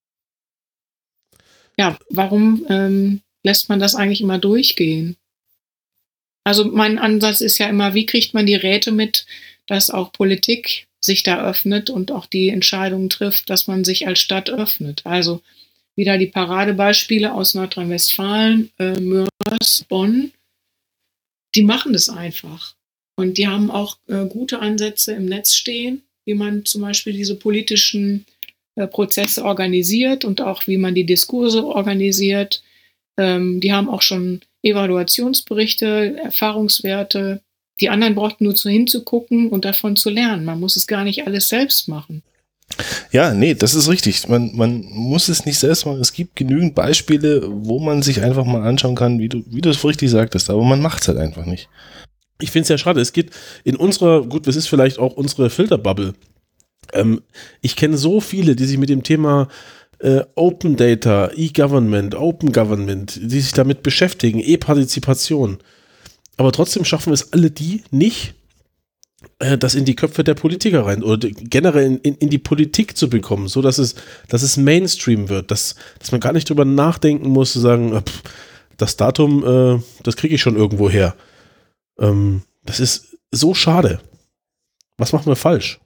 Ja, warum ähm, lässt man das eigentlich immer durchgehen? Also mein Ansatz ist ja immer, wie kriegt man die Räte mit, dass auch Politik sich da öffnet und auch die Entscheidungen trifft, dass man sich als Stadt öffnet. Also wieder die Paradebeispiele aus Nordrhein-Westfalen, äh, Mörs, Bonn, die machen das einfach. Und die haben auch äh, gute Ansätze im Netz stehen, wie man zum Beispiel diese politischen äh, Prozesse organisiert und auch wie man die Diskurse organisiert. Ähm, die haben auch schon Evaluationsberichte, Erfahrungswerte. Die anderen brauchten nur zu hinzugucken und davon zu lernen. Man muss es gar nicht alles selbst machen. Ja, nee, das ist richtig. Man, man muss es nicht selbst machen. Es gibt genügend Beispiele, wo man sich einfach mal anschauen kann, wie du, wie du es richtig sagtest, aber man macht es halt einfach nicht. Ich finde es ja schade. Es geht in unserer, gut, das ist vielleicht auch unsere Filterbubble. Ähm, ich kenne so viele, die sich mit dem Thema äh, Open Data, E-Government, Open Government, die sich damit beschäftigen, E-Partizipation. Aber trotzdem schaffen es alle die nicht, äh, das in die Köpfe der Politiker rein oder generell in, in, in die Politik zu bekommen, so dass es, dass es Mainstream wird, dass, dass man gar nicht drüber nachdenken muss, zu sagen, äh, pff, das Datum, äh, das kriege ich schon irgendwo her. Ähm, das ist so schade. Was machen wir falsch?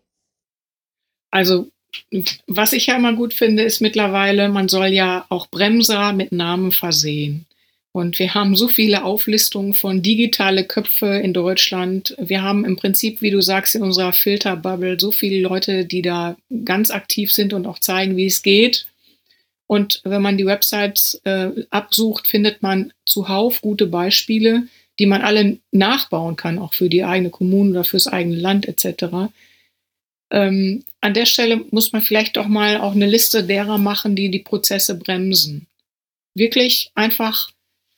Also, was ich ja immer gut finde, ist mittlerweile, man soll ja auch Bremser mit Namen versehen. Und wir haben so viele Auflistungen von digitale Köpfe in Deutschland. Wir haben im Prinzip, wie du sagst, in unserer Filterbubble so viele Leute, die da ganz aktiv sind und auch zeigen, wie es geht. Und wenn man die Websites äh, absucht, findet man zuhauf gute Beispiele, die man alle nachbauen kann, auch für die eigene Kommune oder fürs eigene Land et cetera. Ähm, an der Stelle muss man vielleicht doch mal auch eine Liste derer machen, die die Prozesse bremsen. Wirklich einfach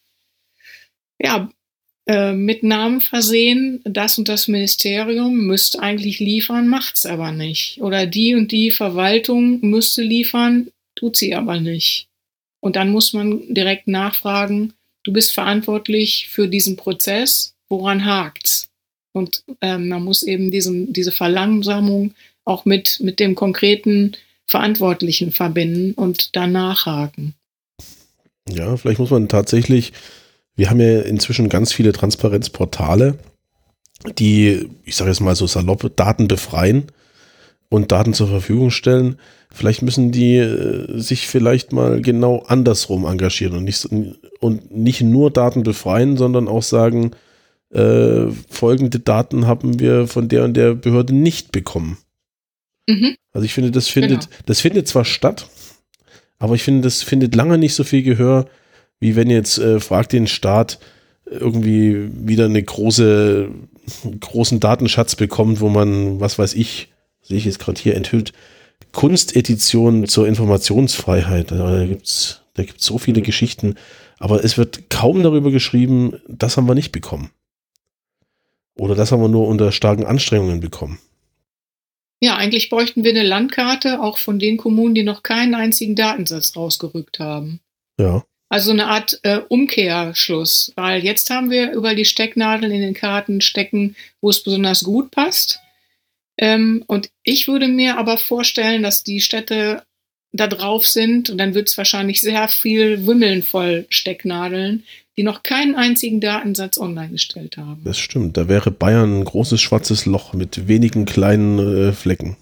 ja, äh, mit Namen versehen, das und das Ministerium müsste eigentlich liefern, macht's aber nicht. Oder die und die Verwaltung müsste liefern, tut sie aber nicht. Und dann muss man direkt nachfragen, du bist verantwortlich für diesen Prozess, woran hakt's? Und ähm, man muss eben diesen, diese Verlangsamung auch mit, mit dem konkreten Verantwortlichen verbinden und dann nachhaken. Ja, vielleicht muss man tatsächlich, wir haben ja inzwischen ganz viele Transparenzportale, die, ich sage jetzt mal so salopp, Daten befreien und Daten zur Verfügung stellen. Vielleicht müssen die äh, sich vielleicht mal genau andersrum engagieren und nicht, und nicht nur Daten befreien, sondern auch sagen, äh, folgende Daten haben wir von der und der Behörde nicht bekommen. Mhm. Also ich finde, das findet, genau. das findet zwar statt, aber ich finde, das findet lange nicht so viel Gehör, wie wenn jetzt äh, fragt den Staat irgendwie wieder eine große, großen Datenschatz bekommt, wo man, was weiß ich, sehe ich jetzt gerade hier enthüllt, Kunstedition zur Informationsfreiheit. Da gibt's, da gibt's so viele Geschichten, aber es wird kaum darüber geschrieben, das haben wir nicht bekommen. Oder das haben wir nur unter starken Anstrengungen bekommen. Ja, eigentlich bräuchten wir eine Landkarte auch von den Kommunen, die noch keinen einzigen Datensatz rausgerückt haben. Ja. Also eine Art äh, Umkehrschluss, weil jetzt haben wir überall die Stecknadeln in den Karten stecken, wo es besonders gut passt. Ähm, und ich würde mir aber vorstellen, dass die Städte da drauf sind und dann wird es wahrscheinlich sehr viel wimmeln voll Stecknadeln, die noch keinen einzigen Datensatz online gestellt haben. Das stimmt, da wäre Bayern ein großes schwarzes Loch mit wenigen kleinen äh, Flecken.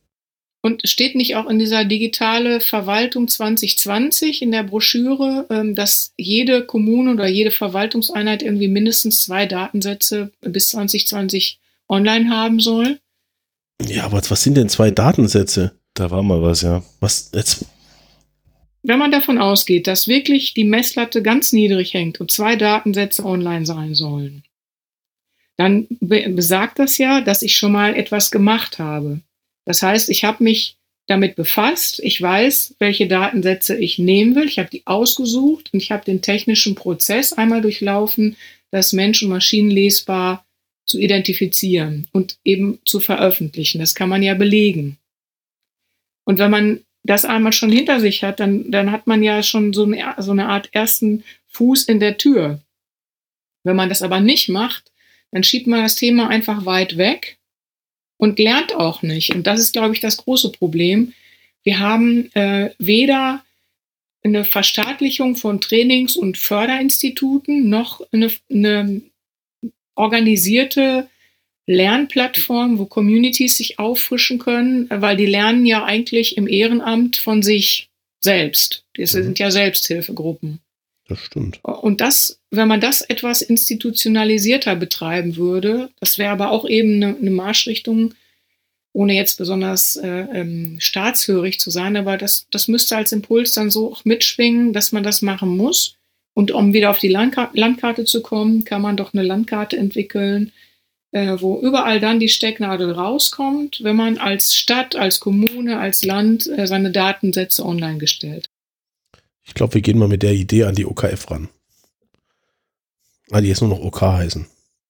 Und steht nicht auch in dieser digitale Verwaltung zwanzig zwanzig in der Broschüre, ähm, dass jede Kommune oder jede Verwaltungseinheit irgendwie mindestens zwei Datensätze bis zwanzig zwanzig online haben soll? Ja, aber was sind denn zwei Datensätze? Da war mal was, ja. Was jetzt? Wenn man davon ausgeht, dass wirklich die Messlatte ganz niedrig hängt und zwei Datensätze online sein sollen, dann be- besagt das ja, dass ich schon mal etwas gemacht habe. Das heißt, ich habe mich damit befasst, ich weiß, welche Datensätze ich nehmen will, ich habe die ausgesucht und ich habe den technischen Prozess einmal durchlaufen, das Mensch- und Maschinenlesbar zu identifizieren und eben zu veröffentlichen. Das kann man ja belegen. Und wenn man das einmal schon hinter sich hat, dann, dann hat man ja schon so eine, so eine Art ersten Fuß in der Tür. Wenn man das aber nicht macht, dann schiebt man das Thema einfach weit weg und lernt auch nicht. Und das ist, glaube ich, das große Problem. Wir haben äh, weder eine Verstaatlichung von Trainings- und Förderinstituten noch eine, eine organisierte Lernplattform, wo Communities sich auffrischen können, weil die lernen ja eigentlich im Ehrenamt von sich selbst. Das sind ja Selbsthilfegruppen. Das stimmt. Und das, wenn man das etwas institutionalisierter betreiben würde, das wäre aber auch eben eine, eine Marschrichtung, ohne jetzt besonders äh, ähm, staatshörig zu sein, aber das, das müsste als Impuls dann so auch mitschwingen, dass man das machen muss. Und um wieder auf die Landka- Landkarte zu kommen, kann man doch eine Landkarte entwickeln, äh, wo überall dann die Stecknadel rauskommt, wenn man als Stadt, als Kommune, als Land äh, seine Datensätze online gestellt. Ich glaube, wir gehen mal mit der Idee an die O K F ran. Ah, die jetzt nur noch O K heißen.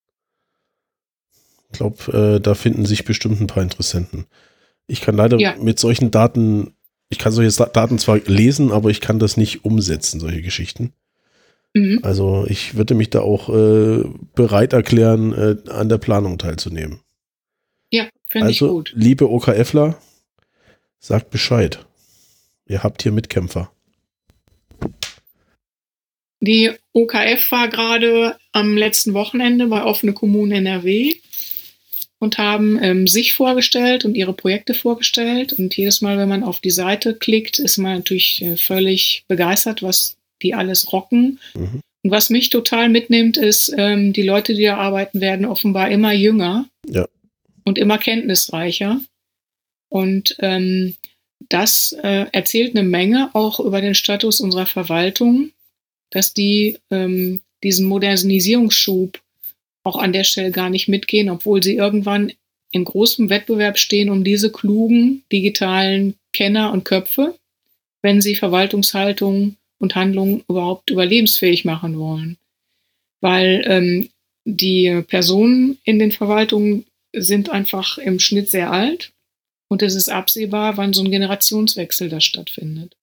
Ich glaube, äh, da finden sich bestimmt ein paar Interessenten. Ich kann leider Ja. mit solchen Daten, ich kann solche Daten zwar lesen, aber ich kann das nicht umsetzen, solche Geschichten. Mhm. Also ich würde mich da auch äh, bereit erklären, äh, an der Planung teilzunehmen. Ja, finde ich Also, gut. liebe OKFler, sagt Bescheid. Ihr habt hier Mitkämpfer. Die O K F war gerade am letzten Wochenende bei Offene Kommune N R W und haben ähm, sich vorgestellt und ihre Projekte vorgestellt. Und jedes Mal, wenn man auf die Seite klickt, ist man natürlich äh, völlig begeistert, was die alles rocken. Mhm. Und was mich total mitnimmt, ist, ähm, die Leute, die da arbeiten, werden offenbar immer jünger Ja. und immer kenntnisreicher. Und ähm, das äh, erzählt eine Menge auch über den Status unserer Verwaltung, dass die ähm, diesen Modernisierungsschub auch an der Stelle gar nicht mitgehen, obwohl sie irgendwann in großem Wettbewerb stehen um diese klugen digitalen Kenner und Köpfe, wenn sie Verwaltungshaltung und Handlung überhaupt überlebensfähig machen wollen. Weil ähm, die Personen in den Verwaltungen sind einfach im Schnitt sehr alt und es ist absehbar, wann so ein Generationswechsel da stattfindet.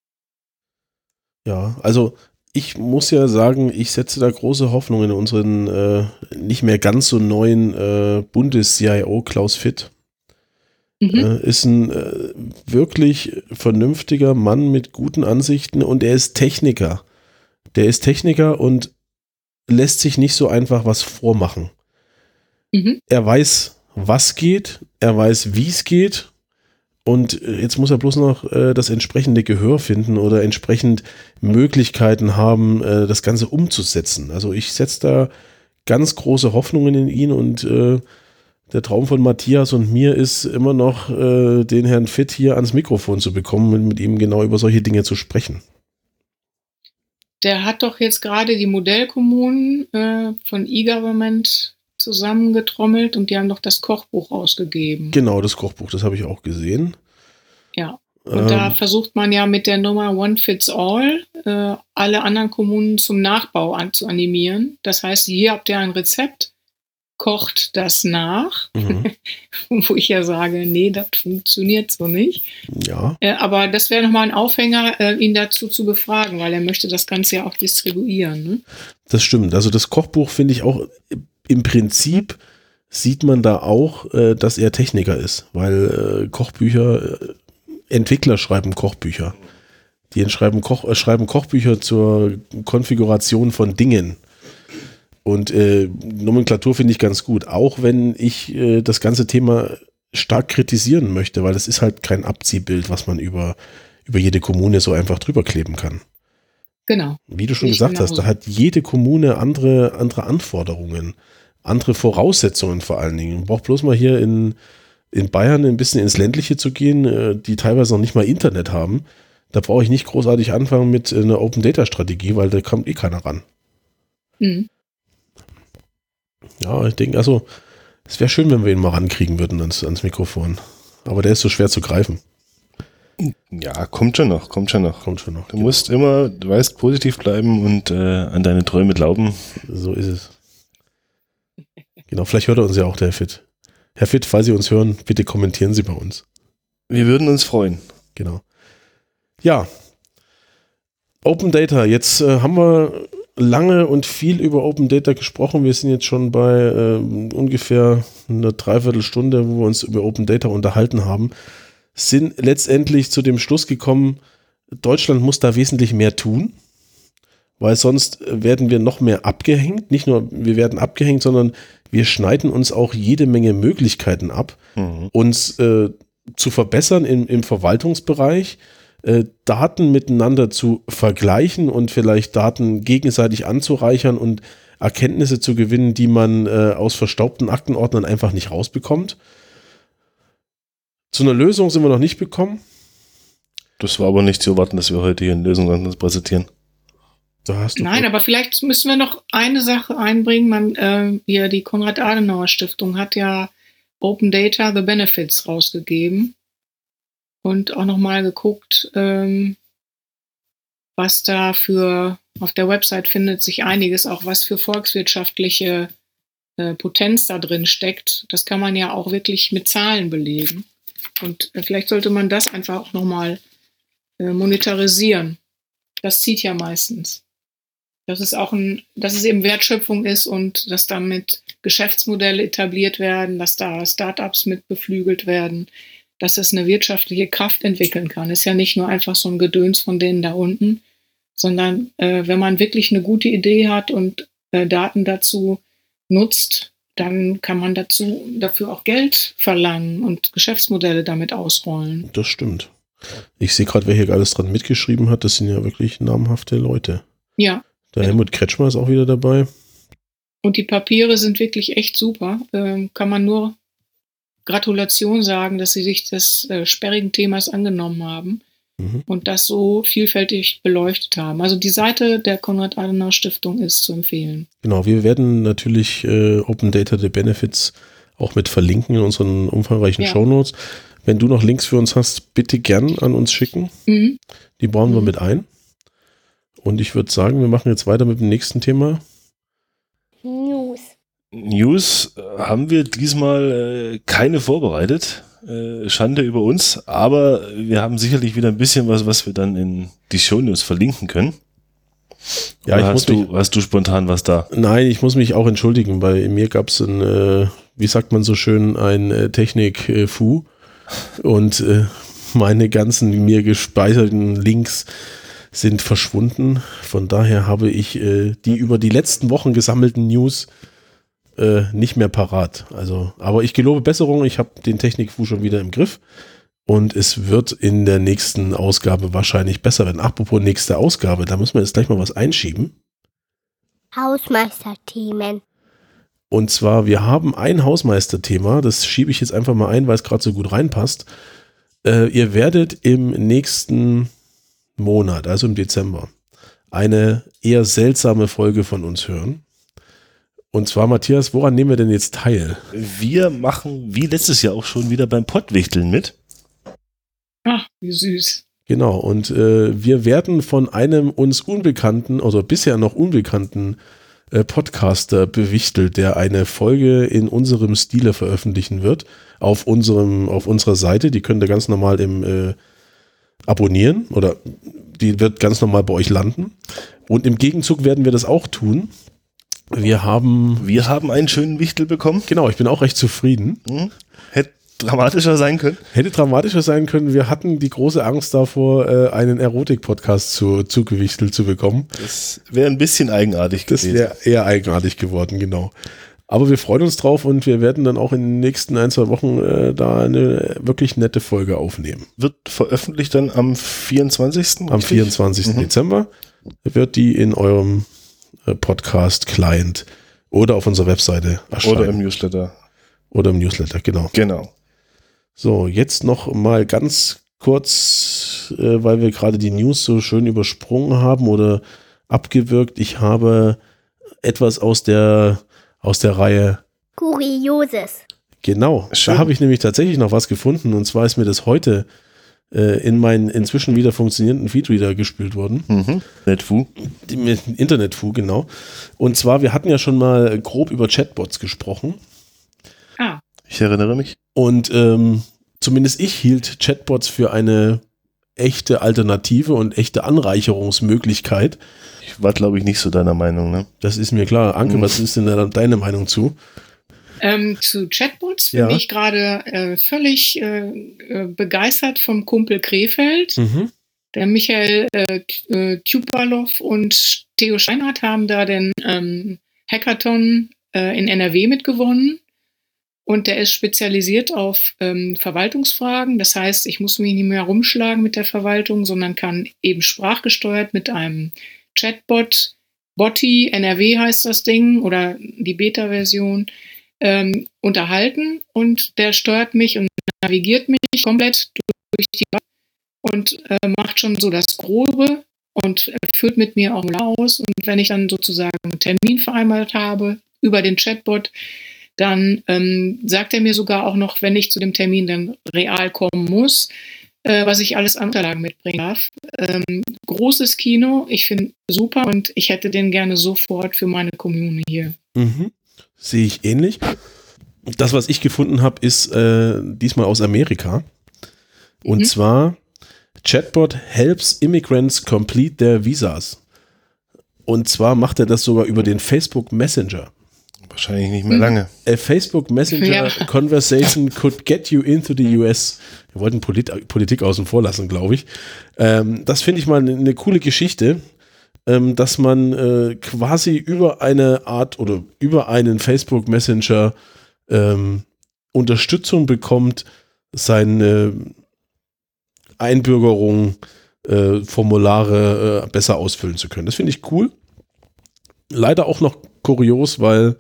Ja, also ich muss ja sagen, ich setze da große Hoffnung in unseren äh, nicht mehr ganz so neuen äh, Bundes-C I O Klaus Fitt. Mhm. Äh, ist ein äh, wirklich vernünftiger Mann mit guten Ansichten und er ist Techniker. Der ist Techniker und lässt sich nicht so einfach was vormachen. Mhm. Er weiß, was geht, er weiß, wie es geht. Und jetzt muss er bloß noch äh, das entsprechende Gehör finden oder entsprechend Möglichkeiten haben, äh, das Ganze umzusetzen. Also ich setze da ganz große Hoffnungen in ihn und äh, der Traum von Matthias und mir ist immer noch, äh, den Herrn Fitt hier ans Mikrofon zu bekommen und mit ihm genau über solche Dinge zu sprechen. Der hat doch jetzt gerade die Modellkommunen äh, von E-Government zusammengetrommelt und die haben doch das Kochbuch ausgegeben. Genau, das Kochbuch, das habe ich auch gesehen. Ja. Und da Ähm, versucht man ja mit der Nummer One Fits All äh, alle anderen Kommunen zum Nachbau an, zu animieren. Das heißt, hier habt ihr ein Rezept, kocht das nach, mhm. wo ich ja sage, nee, das funktioniert so nicht. Ja, Äh, aber das wäre nochmal ein Aufhänger, äh, ihn dazu zu befragen, weil er möchte das Ganze ja auch distribuieren. Ne? das stimmt. Also das Kochbuch finde ich auch, im Prinzip sieht man da auch, äh, dass er Techniker ist, weil äh, Kochbücher, äh, Entwickler schreiben Kochbücher. Die schreiben, Koch, äh, schreiben Kochbücher zur Konfiguration von Dingen. Und äh, Nomenklatur finde ich ganz gut, auch wenn ich äh, das ganze Thema stark kritisieren möchte, weil es ist halt kein Abziehbild, was man über, über jede Kommune so einfach drüber kleben kann. Genau. Wie du schon Ich gesagt hast, genauso. da hat jede Kommune andere, andere Anforderungen, andere Voraussetzungen vor allen Dingen. Man braucht bloß mal hier in, in Bayern ein bisschen ins Ländliche zu gehen, äh, die teilweise noch nicht mal Internet haben. Da brauche ich nicht großartig anfangen mit einer Open-Data-Strategie, weil da kommt eh keiner ran. Mhm. Ja, ich denke, also es wäre schön, wenn wir ihn mal rankriegen würden ans, ans Mikrofon. Aber der ist so schwer zu greifen. Ja, kommt schon noch, kommt schon noch. Kommt schon noch. Du musst immer, du weißt, positiv bleiben und äh, an deine Träume glauben. So ist es. Genau, vielleicht hört er uns ja auch, der Herr Fitt. Herr Fitt, falls Sie uns hören, bitte kommentieren Sie bei uns. Wir würden uns freuen. Genau. Ja. Open Data. Jetzt äh, haben wir lange und viel über Open Data gesprochen. Wir sind jetzt schon bei äh, ungefähr einer Dreiviertelstunde, wo wir uns über Open Data unterhalten haben. Sind letztendlich zu dem Schluss gekommen, Deutschland muss da wesentlich mehr tun, weil sonst werden wir noch mehr abgehängt. Nicht nur wir werden abgehängt, sondern wir schneiden uns auch jede Menge Möglichkeiten ab, Mhm. uns äh, zu verbessern im, im Verwaltungsbereich, äh, Daten miteinander zu vergleichen und vielleicht Daten gegenseitig anzureichern und Erkenntnisse zu gewinnen, die man äh, aus verstaubten Aktenordnern einfach nicht rausbekommt. Zu einer Lösung sind wir noch nicht gekommen. Das war aber nicht zu erwarten, dass wir heute hier eine Lösung an uns präsentieren. Da hast du Nein, voll- aber vielleicht müssen wir noch eine Sache einbringen. Man, äh, hier die Konrad-Adenauer-Stiftung hat ja Open Data The Benefits rausgegeben und auch nochmal geguckt, ähm, was da für, auf der Website findet sich einiges, auch was für volkswirtschaftliche äh, Potenz da drin steckt. Das kann man ja auch wirklich mit Zahlen belegen. Und äh, vielleicht sollte man das einfach auch nochmal äh, monetarisieren. Das zieht ja meistens. Dass es auch ein, dass es eben Wertschöpfung ist und dass damit Geschäftsmodelle etabliert werden, dass da Startups mit beflügelt werden, dass es eine wirtschaftliche Kraft entwickeln kann. Ist ja nicht nur einfach so ein Gedöns von denen da unten, sondern äh, wenn man wirklich eine gute Idee hat und äh, Daten dazu nutzt, dann kann man dazu dafür auch Geld verlangen und Geschäftsmodelle damit ausrollen. Das stimmt. Ich sehe gerade, wer hier alles dran mitgeschrieben hat. Das sind ja wirklich namhafte Leute. Ja. Der Helmut Kretschmer ist auch wieder dabei. Und die Papiere sind wirklich echt super. Ähm, kann man nur Gratulation sagen, dass sie sich des äh, sperrigen Themas angenommen haben Mhm. und das so vielfältig beleuchtet haben. Also die Seite der Konrad-Adenauer-Stiftung ist zu empfehlen. Genau, wir werden natürlich äh, Open Data The Benefits auch mit verlinken in unseren umfangreichen Ja. Shownotes. Wenn du noch Links für uns hast, bitte gern an uns schicken. Mhm. Die bauen wir Mhm. mit ein. Und ich würde sagen, wir machen jetzt weiter mit dem nächsten Thema. News. News äh, haben wir diesmal äh, keine vorbereitet. Äh, Schande über uns. Aber wir haben sicherlich wieder ein bisschen was, was wir dann in die Shownews verlinken können. Ja, Oder ich hast muss mich, du, hast du spontan was da? nein, ich muss mich auch entschuldigen. Bei mir gab es ein, äh, wie sagt man so schön, ein äh, Technik-Fu. Und äh, meine ganzen mir gespeicherten Links sind verschwunden. Von daher habe ich äh, die über die letzten Wochen gesammelten News äh, nicht mehr parat. Also, aber ich gelobe Besserung. Ich habe den Technik-Fu schon wieder im Griff. Und es wird in der nächsten Ausgabe wahrscheinlich besser werden. Apropos nächste Ausgabe, da müssen wir jetzt gleich mal was einschieben. Hausmeisterthemen. Und zwar, wir haben ein Hausmeisterthema, das schiebe ich jetzt einfach mal ein, weil es gerade so gut reinpasst. Äh, ihr werdet im nächsten Monat, also im Dezember, eine eher seltsame Folge von uns hören. Und zwar, Matthias, woran nehmen wir denn jetzt teil? Wir machen, wie letztes Jahr auch schon, wieder beim Pottwichteln mit. Ach, wie süß. Genau, und äh, wir werden von einem uns unbekannten, oder bisher noch unbekannten äh, Podcaster bewichtelt, der eine Folge in unserem Stile veröffentlichen wird, auf unserem, auf unserer Seite. Die könnt ihr ganz normal im äh, abonnieren, oder die wird ganz normal bei euch landen. Und im Gegenzug werden wir das auch tun. Wir haben, Wir haben einen schönen Wichtel bekommen. genau, ich bin auch recht zufrieden. Hm? Hätte dramatischer sein können. Hätte dramatischer sein können. Wir hatten die große Angst davor, äh, einen Erotik-Podcast zu, zugewichtelt zu bekommen. Das wäre ein bisschen eigenartig Das gewesen. wäre eher eigenartig geworden, genau. Aber wir freuen uns drauf und wir werden dann auch in den nächsten ein, zwei Wochen äh, da eine wirklich nette Folge aufnehmen. Wird veröffentlicht dann am vierundzwanzigsten Am richtig? vierundzwanzigsten Mhm. Dezember wird die in eurem äh, Podcast-Client oder auf unserer Webseite erscheinen. Oder im Newsletter. Oder im Newsletter, genau. Genau. So, jetzt noch mal ganz kurz, äh, weil wir gerade die News so schön übersprungen haben oder abgewürgt. Ich habe etwas aus der, aus der Reihe, Kurioses. genau, Schön. da habe ich nämlich tatsächlich noch was gefunden. Und zwar ist mir das heute äh, in meinen inzwischen wieder funktionierenden Feedreader gespült worden. Mhm. Netfu. Die- Mit Internetfu, genau. Und zwar, wir hatten ja schon mal grob über Chatbots gesprochen. Ah, Ich erinnere mich. Und ähm, zumindest ich hielt Chatbots für eine echte Alternative und echte Anreicherungsmöglichkeit. Ich war, glaube ich, nicht so deiner Meinung, ne? Das ist mir klar. Anke, Mhm. was ist denn da deine Meinung zu? ähm, zu Chatbots Ja. bin ich gerade äh, völlig äh, äh, begeistert vom Kumpel Krefeld. Mhm. Der Michael äh, äh, Tupalow und Theo Steinhardt haben da den ähm, Hackathon äh, in N R W mitgewonnen. Und der ist spezialisiert auf ähm, Verwaltungsfragen. Das heißt, ich muss mich nicht mehr rumschlagen mit der Verwaltung, sondern kann eben sprachgesteuert mit einem Chatbot, Botti, N R W heißt das Ding, oder die Beta-Version, ähm, unterhalten und der steuert mich und navigiert mich komplett durch die Welt und äh, macht schon so das Grobe und führt mit mir auch aus. Und wenn ich dann sozusagen einen Termin vereinbart habe über den Chatbot, dann ähm, sagt er mir sogar auch noch, wenn ich zu dem Termin dann real kommen muss, äh, was ich alles an Unterlagen mitbringen darf. Ähm, großes Kino, ich finde super und ich hätte den gerne sofort für meine Kommune hier. Mhm. Sehe ich ähnlich. Das, was ich gefunden habe, ist äh, diesmal aus Amerika. Und mhm. zwar Chatbot helps immigrants complete their visas. Und zwar macht er das sogar über den Facebook Messenger. Wahrscheinlich nicht mehr lange. A Facebook Messenger ja. Conversation could get you into the U S. Wir wollten Polit- Politik außen vor lassen, glaube ich. Ähm, das finde ich mal eine ne coole Geschichte, ähm, dass man äh, quasi über eine Art oder über einen Facebook Messenger ähm, Unterstützung bekommt, seine Einbürgerung, äh, Formulare äh, besser ausfüllen zu können. Das finde ich cool. Leider auch noch kurios, weil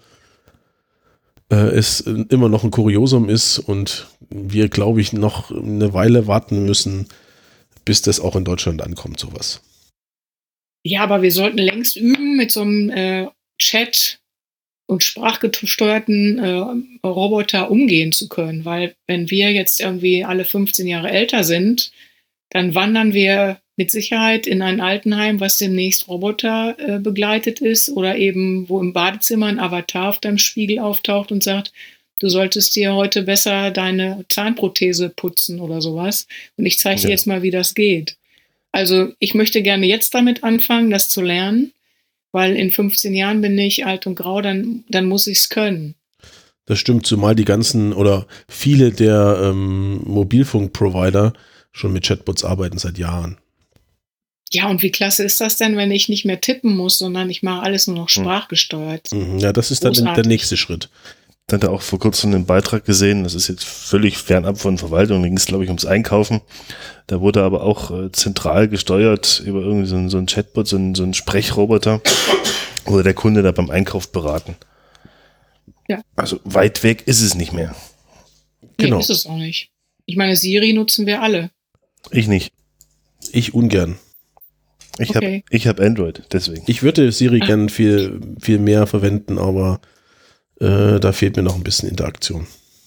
es immer noch ein Kuriosum ist und wir, glaube ich, noch eine Weile warten müssen, bis das auch in Deutschland ankommt, sowas. Ja, aber wir sollten längst üben, mit so einem äh, Chat- und sprachgesteuerten äh, Roboter umgehen zu können, weil wenn wir jetzt irgendwie alle fünfzehn Jahre älter sind, dann wandern wir mit Sicherheit in ein Altenheim, was demnächst Roboter äh, begleitet ist oder eben, wo im Badezimmer ein Avatar auf deinem Spiegel auftaucht und sagt, du solltest dir heute besser deine Zahnprothese putzen oder sowas. Und ich zeige dir ja. jetzt mal, wie das geht. Also ich möchte gerne jetzt damit anfangen, das zu lernen, weil in fünfzehn Jahren bin ich alt und grau, dann, dann muss ich es können. Das stimmt, zumal die ganzen oder viele der ähm, Mobilfunkprovider schon mit Chatbots arbeiten seit Jahren. Ja, und wie klasse ist das denn, wenn ich nicht mehr tippen muss, sondern ich mache alles nur noch sprachgesteuert? Ja, das ist dann Großartig. Der nächste Schritt. Ich hatte auch vor kurzem einen Beitrag gesehen, das ist jetzt völlig fernab von Verwaltung, da ging es, glaube ich, ums Einkaufen. Da wurde aber auch äh, zentral gesteuert über irgendwie so, so ein Chatbot, so ein, so ein Sprechroboter, oder der Kunde da beim Einkauf beraten. Ja. Also weit weg ist es nicht mehr. Nee, Genau. ist es auch nicht. Ich meine, Siri nutzen wir alle. Ich nicht. Ich ungern. Ich Okay. habe ich hab Android, deswegen. Ich würde Siri ah. gern viel, viel mehr verwenden, aber äh, da fehlt mir noch ein bisschen Interaktion.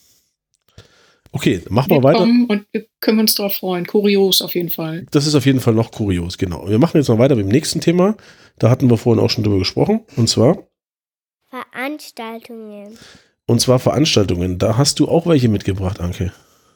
Okay, machen wir, wir weiter. Und wir können uns darauf freuen. Kurios auf jeden Fall. Das ist auf jeden Fall noch kurios, genau. Wir machen jetzt noch weiter mit dem nächsten Thema. Da hatten wir vorhin auch schon drüber gesprochen. Und zwar? Veranstaltungen. Und zwar Veranstaltungen. Da hast du auch welche mitgebracht, Anke.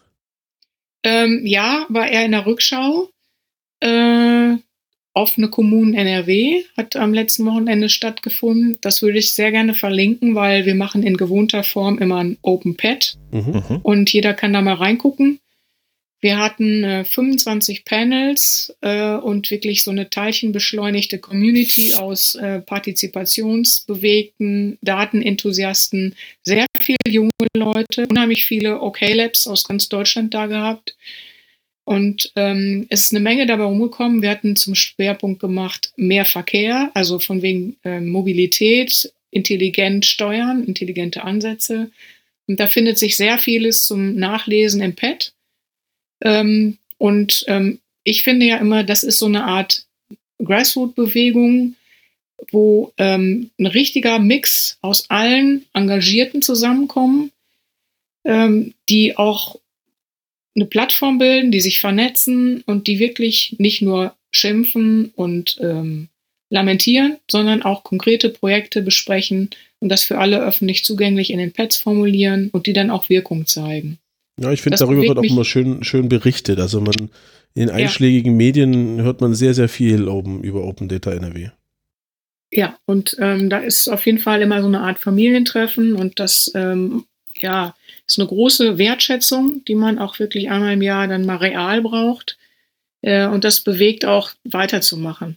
Ähm, ja, war eher in der Rückschau. Äh, offene Kommunen N R W hat am letzten Wochenende stattgefunden. Das würde ich sehr gerne verlinken, weil wir machen in gewohnter Form immer ein Open Pad mhm. und jeder kann da mal reingucken. Wir hatten äh, fünfundzwanzig Panels äh, und wirklich so eine teilchenbeschleunigte Community aus äh, partizipationsbewegten Datenenthusiasten, sehr viele junge Leute, unheimlich viele OK-Labs aus ganz Deutschland da gehabt. Und ähm, es ist eine Menge dabei rumgekommen. Wir hatten zum Schwerpunkt gemacht mehr Verkehr, also von wegen äh, Mobilität, intelligent steuern, intelligente Ansätze. Und da findet sich sehr vieles zum Nachlesen im Pad. Ähm, und ähm, ich finde ja immer, das ist so eine Art Grassroot-Bewegung, wo ähm, ein richtiger Mix aus allen Engagierten zusammenkommen, ähm, die auch eine Plattform bilden, die sich vernetzen und die wirklich nicht nur schimpfen und ähm, lamentieren, sondern auch konkrete Projekte besprechen und das für alle öffentlich zugänglich in den Pads formulieren und die dann auch Wirkung zeigen. Ja, ich finde, darüber wird auch immer schön, schön berichtet. Also man in den einschlägigen ja. Medien hört man sehr, sehr viel oben über Open Data N R W. Ja, und ähm, da ist auf jeden Fall immer so eine Art Familientreffen und das ähm, ja, ist eine große Wertschätzung, die man auch wirklich einmal im Jahr dann mal real braucht. Äh, und das bewegt auch weiterzumachen.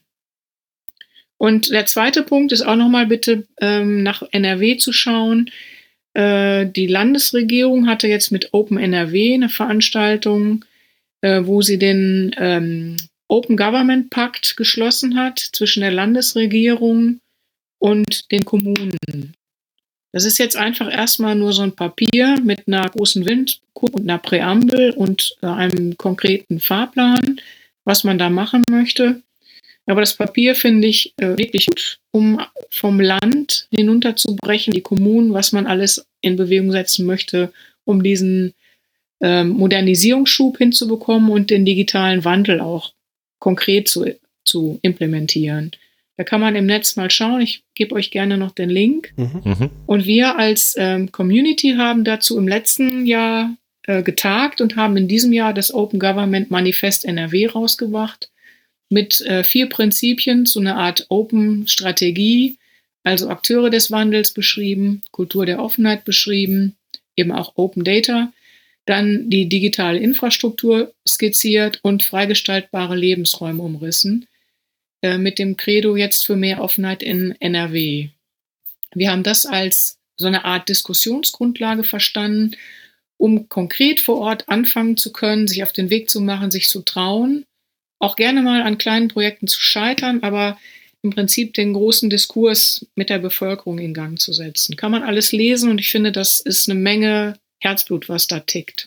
Und der zweite Punkt ist auch nochmal bitte ähm, nach N R W zu schauen. Äh, die Landesregierung hatte jetzt mit Open N R W eine Veranstaltung, äh, wo sie den ähm, Open Government Pakt geschlossen hat zwischen der Landesregierung und den Kommunen. Das ist jetzt einfach erstmal nur so ein Papier mit einer großen Windkurve und einer Präambel und äh, einem konkreten Fahrplan, was man da machen möchte. Aber das Papier finde ich äh, wirklich gut, um vom Land hinunterzubrechen, die Kommunen, was man alles in Bewegung setzen möchte, um diesen ähm, Modernisierungsschub hinzubekommen und den digitalen Wandel auch konkret zu, zu implementieren. Da kann man im Netz mal schauen. Ich gebe euch gerne noch den Link. Mhm. Und wir als ähm, Community haben dazu im letzten Jahr äh, getagt und haben in diesem Jahr das Open Government Manifest N R W rausgebracht mit äh, vier Prinzipien zu einer Art Open-Strategie, also Akteure des Wandels beschrieben, Kultur der Offenheit beschrieben, eben auch Open Data, dann die digitale Infrastruktur skizziert und freigestaltbare Lebensräume umrissen, äh, mit dem Credo jetzt für mehr Offenheit in N R W. Wir haben das als so eine Art Diskussionsgrundlage verstanden, um konkret vor Ort anfangen zu können, sich auf den Weg zu machen, sich zu trauen, auch gerne mal an kleinen Projekten zu scheitern, aber im Prinzip den großen Diskurs mit der Bevölkerung in Gang zu setzen. Kann man alles lesen und ich finde, das ist eine Menge Herzblut, was da tickt.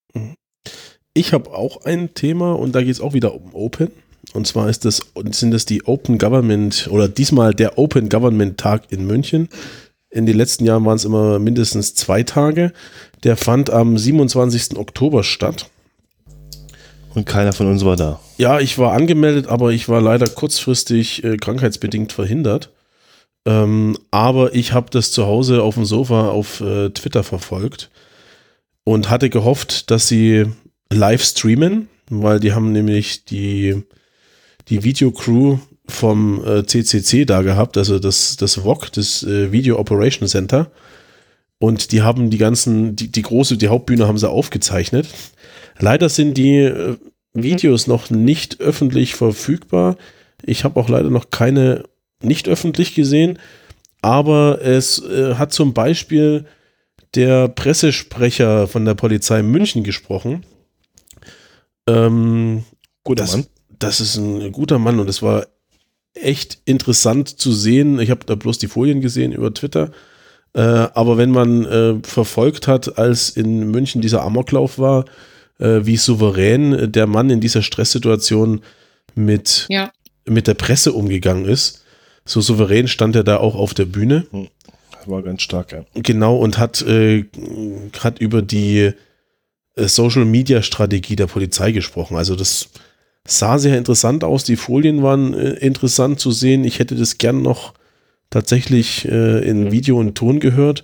Ich habe auch ein Thema und da geht es auch wieder um Open. Und zwar ist das, sind das die Open Government oder diesmal der Open Government Tag in München. In den letzten Jahren waren es immer mindestens zwei Tage. Der fand am siebenundzwanzigsten Oktober statt. Und keiner von uns war da. Ja, ich war angemeldet, aber ich war leider kurzfristig äh, krankheitsbedingt verhindert. Ähm, aber ich habe das zu Hause auf dem Sofa auf äh, Twitter verfolgt und hatte gehofft, dass sie live streamen, weil die haben nämlich die, die Videocrew vom äh, C C C da gehabt, also das, das V O C, das äh, Video Operation Center. Und die haben die ganzen, die, die große, die Hauptbühne haben sie aufgezeichnet. Leider sind die äh, Videos noch nicht öffentlich verfügbar. Ich habe auch leider noch keine nicht öffentlich gesehen, aber es äh, hat zum Beispiel der Pressesprecher von der Polizei München gesprochen. Ähm, Guter das, Mann. Das ist ein guter Mann und es war echt interessant zu sehen. Ich habe da bloß die Folien gesehen über Twitter. Äh, aber wenn man äh, verfolgt hat, als in München dieser Amoklauf war, äh, wie souverän der Mann in dieser Stresssituation mit, Ja. mit der Presse umgegangen ist, so souverän stand er da auch auf der Bühne. War ganz stark, ja. Genau, und hat, äh, hat über die äh, Social-Media-Strategie der Polizei gesprochen. Also das sah sehr interessant aus. Die Folien waren äh, interessant zu sehen. Ich hätte das gern noch tatsächlich äh, in Video und Ton gehört.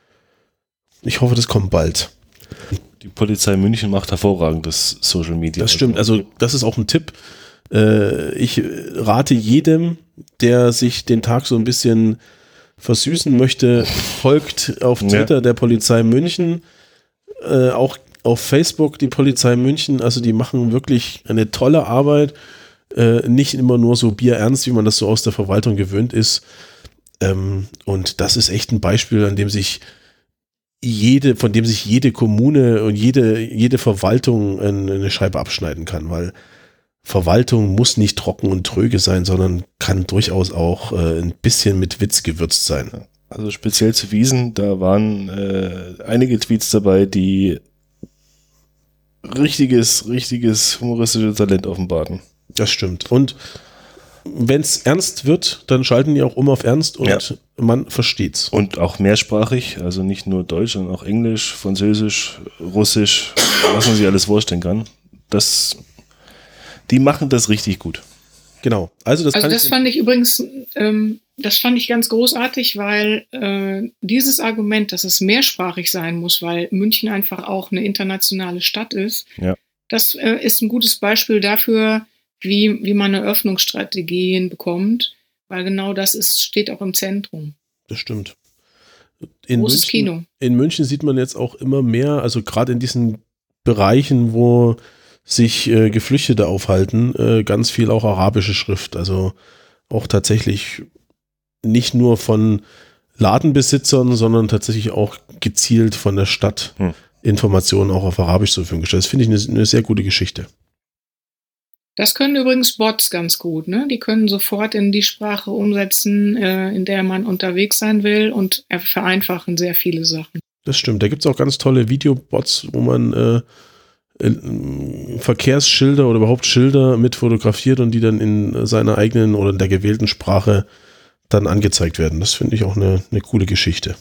Ich hoffe, das kommt bald. Die Polizei München macht hervorragendes Social Media. Das stimmt. Also das ist auch ein Tipp. Äh, ich rate jedem, der sich den Tag so ein bisschen versüßen möchte, folgt auf Twitter ja. der Polizei München, äh, auch auf Facebook die Polizei München. Also die machen wirklich eine tolle Arbeit. Äh, nicht immer nur so bierernst, wie man das so aus der Verwaltung gewöhnt ist. Ähm, und das ist echt ein Beispiel, an dem sich jede, von dem sich jede Kommune und jede, jede Verwaltung eine Scheibe abschneiden kann, weil Verwaltung muss nicht trocken und tröge sein, sondern kann durchaus auch äh, ein bisschen mit Witz gewürzt sein. Also speziell zu Wiesn, da waren äh, einige Tweets dabei, die richtiges, richtiges humoristisches Talent offenbarten. Das stimmt. Und wenn es ernst wird, dann schalten die auch um auf Ernst und ja. man versteht's. Und auch mehrsprachig, also nicht nur Deutsch, sondern auch Englisch, Französisch, Russisch, was man sich alles vorstellen kann. Das, die machen das richtig gut. Genau. Also das, also kann das ich fand ich übrigens, ähm, das fand ich ganz großartig, weil äh, dieses Argument, dass es mehrsprachig sein muss, weil München einfach auch eine internationale Stadt ist, ja. das äh, ist ein gutes Beispiel dafür, wie, wie man eine Öffnungsstrategie hinbekommt, weil genau das ist, steht auch im Zentrum. Das stimmt. In Großes München, Kino. In München sieht man jetzt auch immer mehr, also gerade in diesen Bereichen, wo sich äh, Geflüchtete aufhalten, äh, ganz viel auch arabische Schrift, also auch tatsächlich nicht nur von Ladenbesitzern, sondern tatsächlich auch gezielt von der Stadt hm. Informationen auch auf Arabisch zur Verfügung gestellt. Das finde ich eine, eine sehr gute Geschichte. Das können übrigens Bots ganz gut, ne? Die können sofort in die Sprache umsetzen, äh, in der man unterwegs sein will und vereinfachen sehr viele Sachen. Das stimmt. Da gibt es auch ganz tolle Videobots, wo man äh, äh, Verkehrsschilder oder überhaupt Schilder mit fotografiert und die dann in seiner eigenen oder in der gewählten Sprache dann angezeigt werden. Das finde ich auch eine, eine coole Geschichte.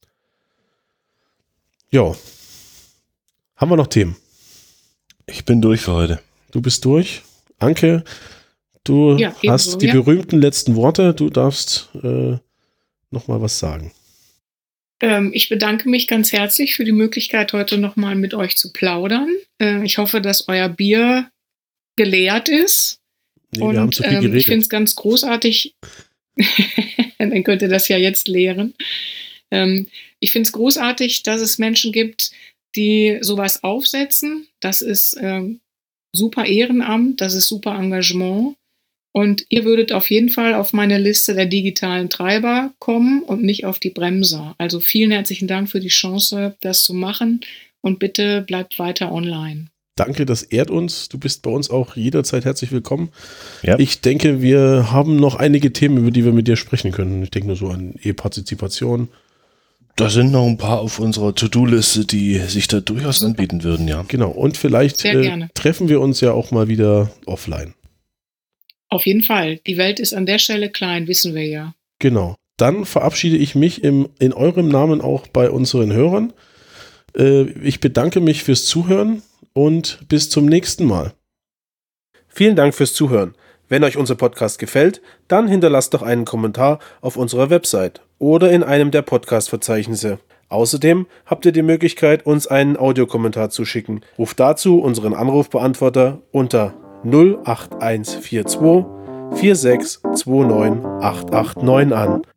Ja. Haben wir noch Themen? Ich bin durch für heute. Du bist durch. Anke, du Ja, hast ebenso, die ja. berühmten letzten Worte. Du darfst äh, nochmal was sagen. Ähm, ich bedanke mich ganz herzlich für die Möglichkeit, heute nochmal mit euch zu plaudern. Äh, ich hoffe, dass euer Bier geleert ist. Nee, und wir haben zu viel ähm, geredet. ich finde es ganz großartig. Dann könnt ihr das ja jetzt leeren. Ähm, ich finde es großartig, dass es Menschen gibt, die sowas aufsetzen. Das ist ähm, super Ehrenamt, das ist super Engagement. Und ihr würdet auf jeden Fall auf meine Liste der digitalen Treiber kommen und nicht auf die Bremser. Also vielen herzlichen Dank für die Chance, das zu machen. Und bitte bleibt weiter online. Danke, das ehrt uns. Du bist bei uns auch jederzeit herzlich willkommen. Ja. Ich denke, wir haben noch einige Themen, über die wir mit dir sprechen können. Ich denke nur so an E-Partizipation. Da sind noch ein paar auf unserer To-Do-Liste, die sich da durchaus anbieten würden, ja. Genau, und vielleicht Sehr äh, gerne. treffen wir uns ja auch mal wieder offline. Auf jeden Fall. Die Welt ist an der Stelle klein, wissen wir ja. Genau. Dann verabschiede ich mich im, in eurem Namen auch bei unseren Hörern. Äh, ich bedanke mich fürs Zuhören und bis zum nächsten Mal. Vielen Dank fürs Zuhören. Wenn euch unser Podcast gefällt, dann hinterlasst doch einen Kommentar auf unserer Website oder in einem der Podcast-Verzeichnisse. Außerdem habt ihr die Möglichkeit, uns einen Audiokommentar zu schicken. Ruft dazu unseren Anrufbeantworter unter null acht eins vier zwei vier sechs zwei neun acht acht neun an.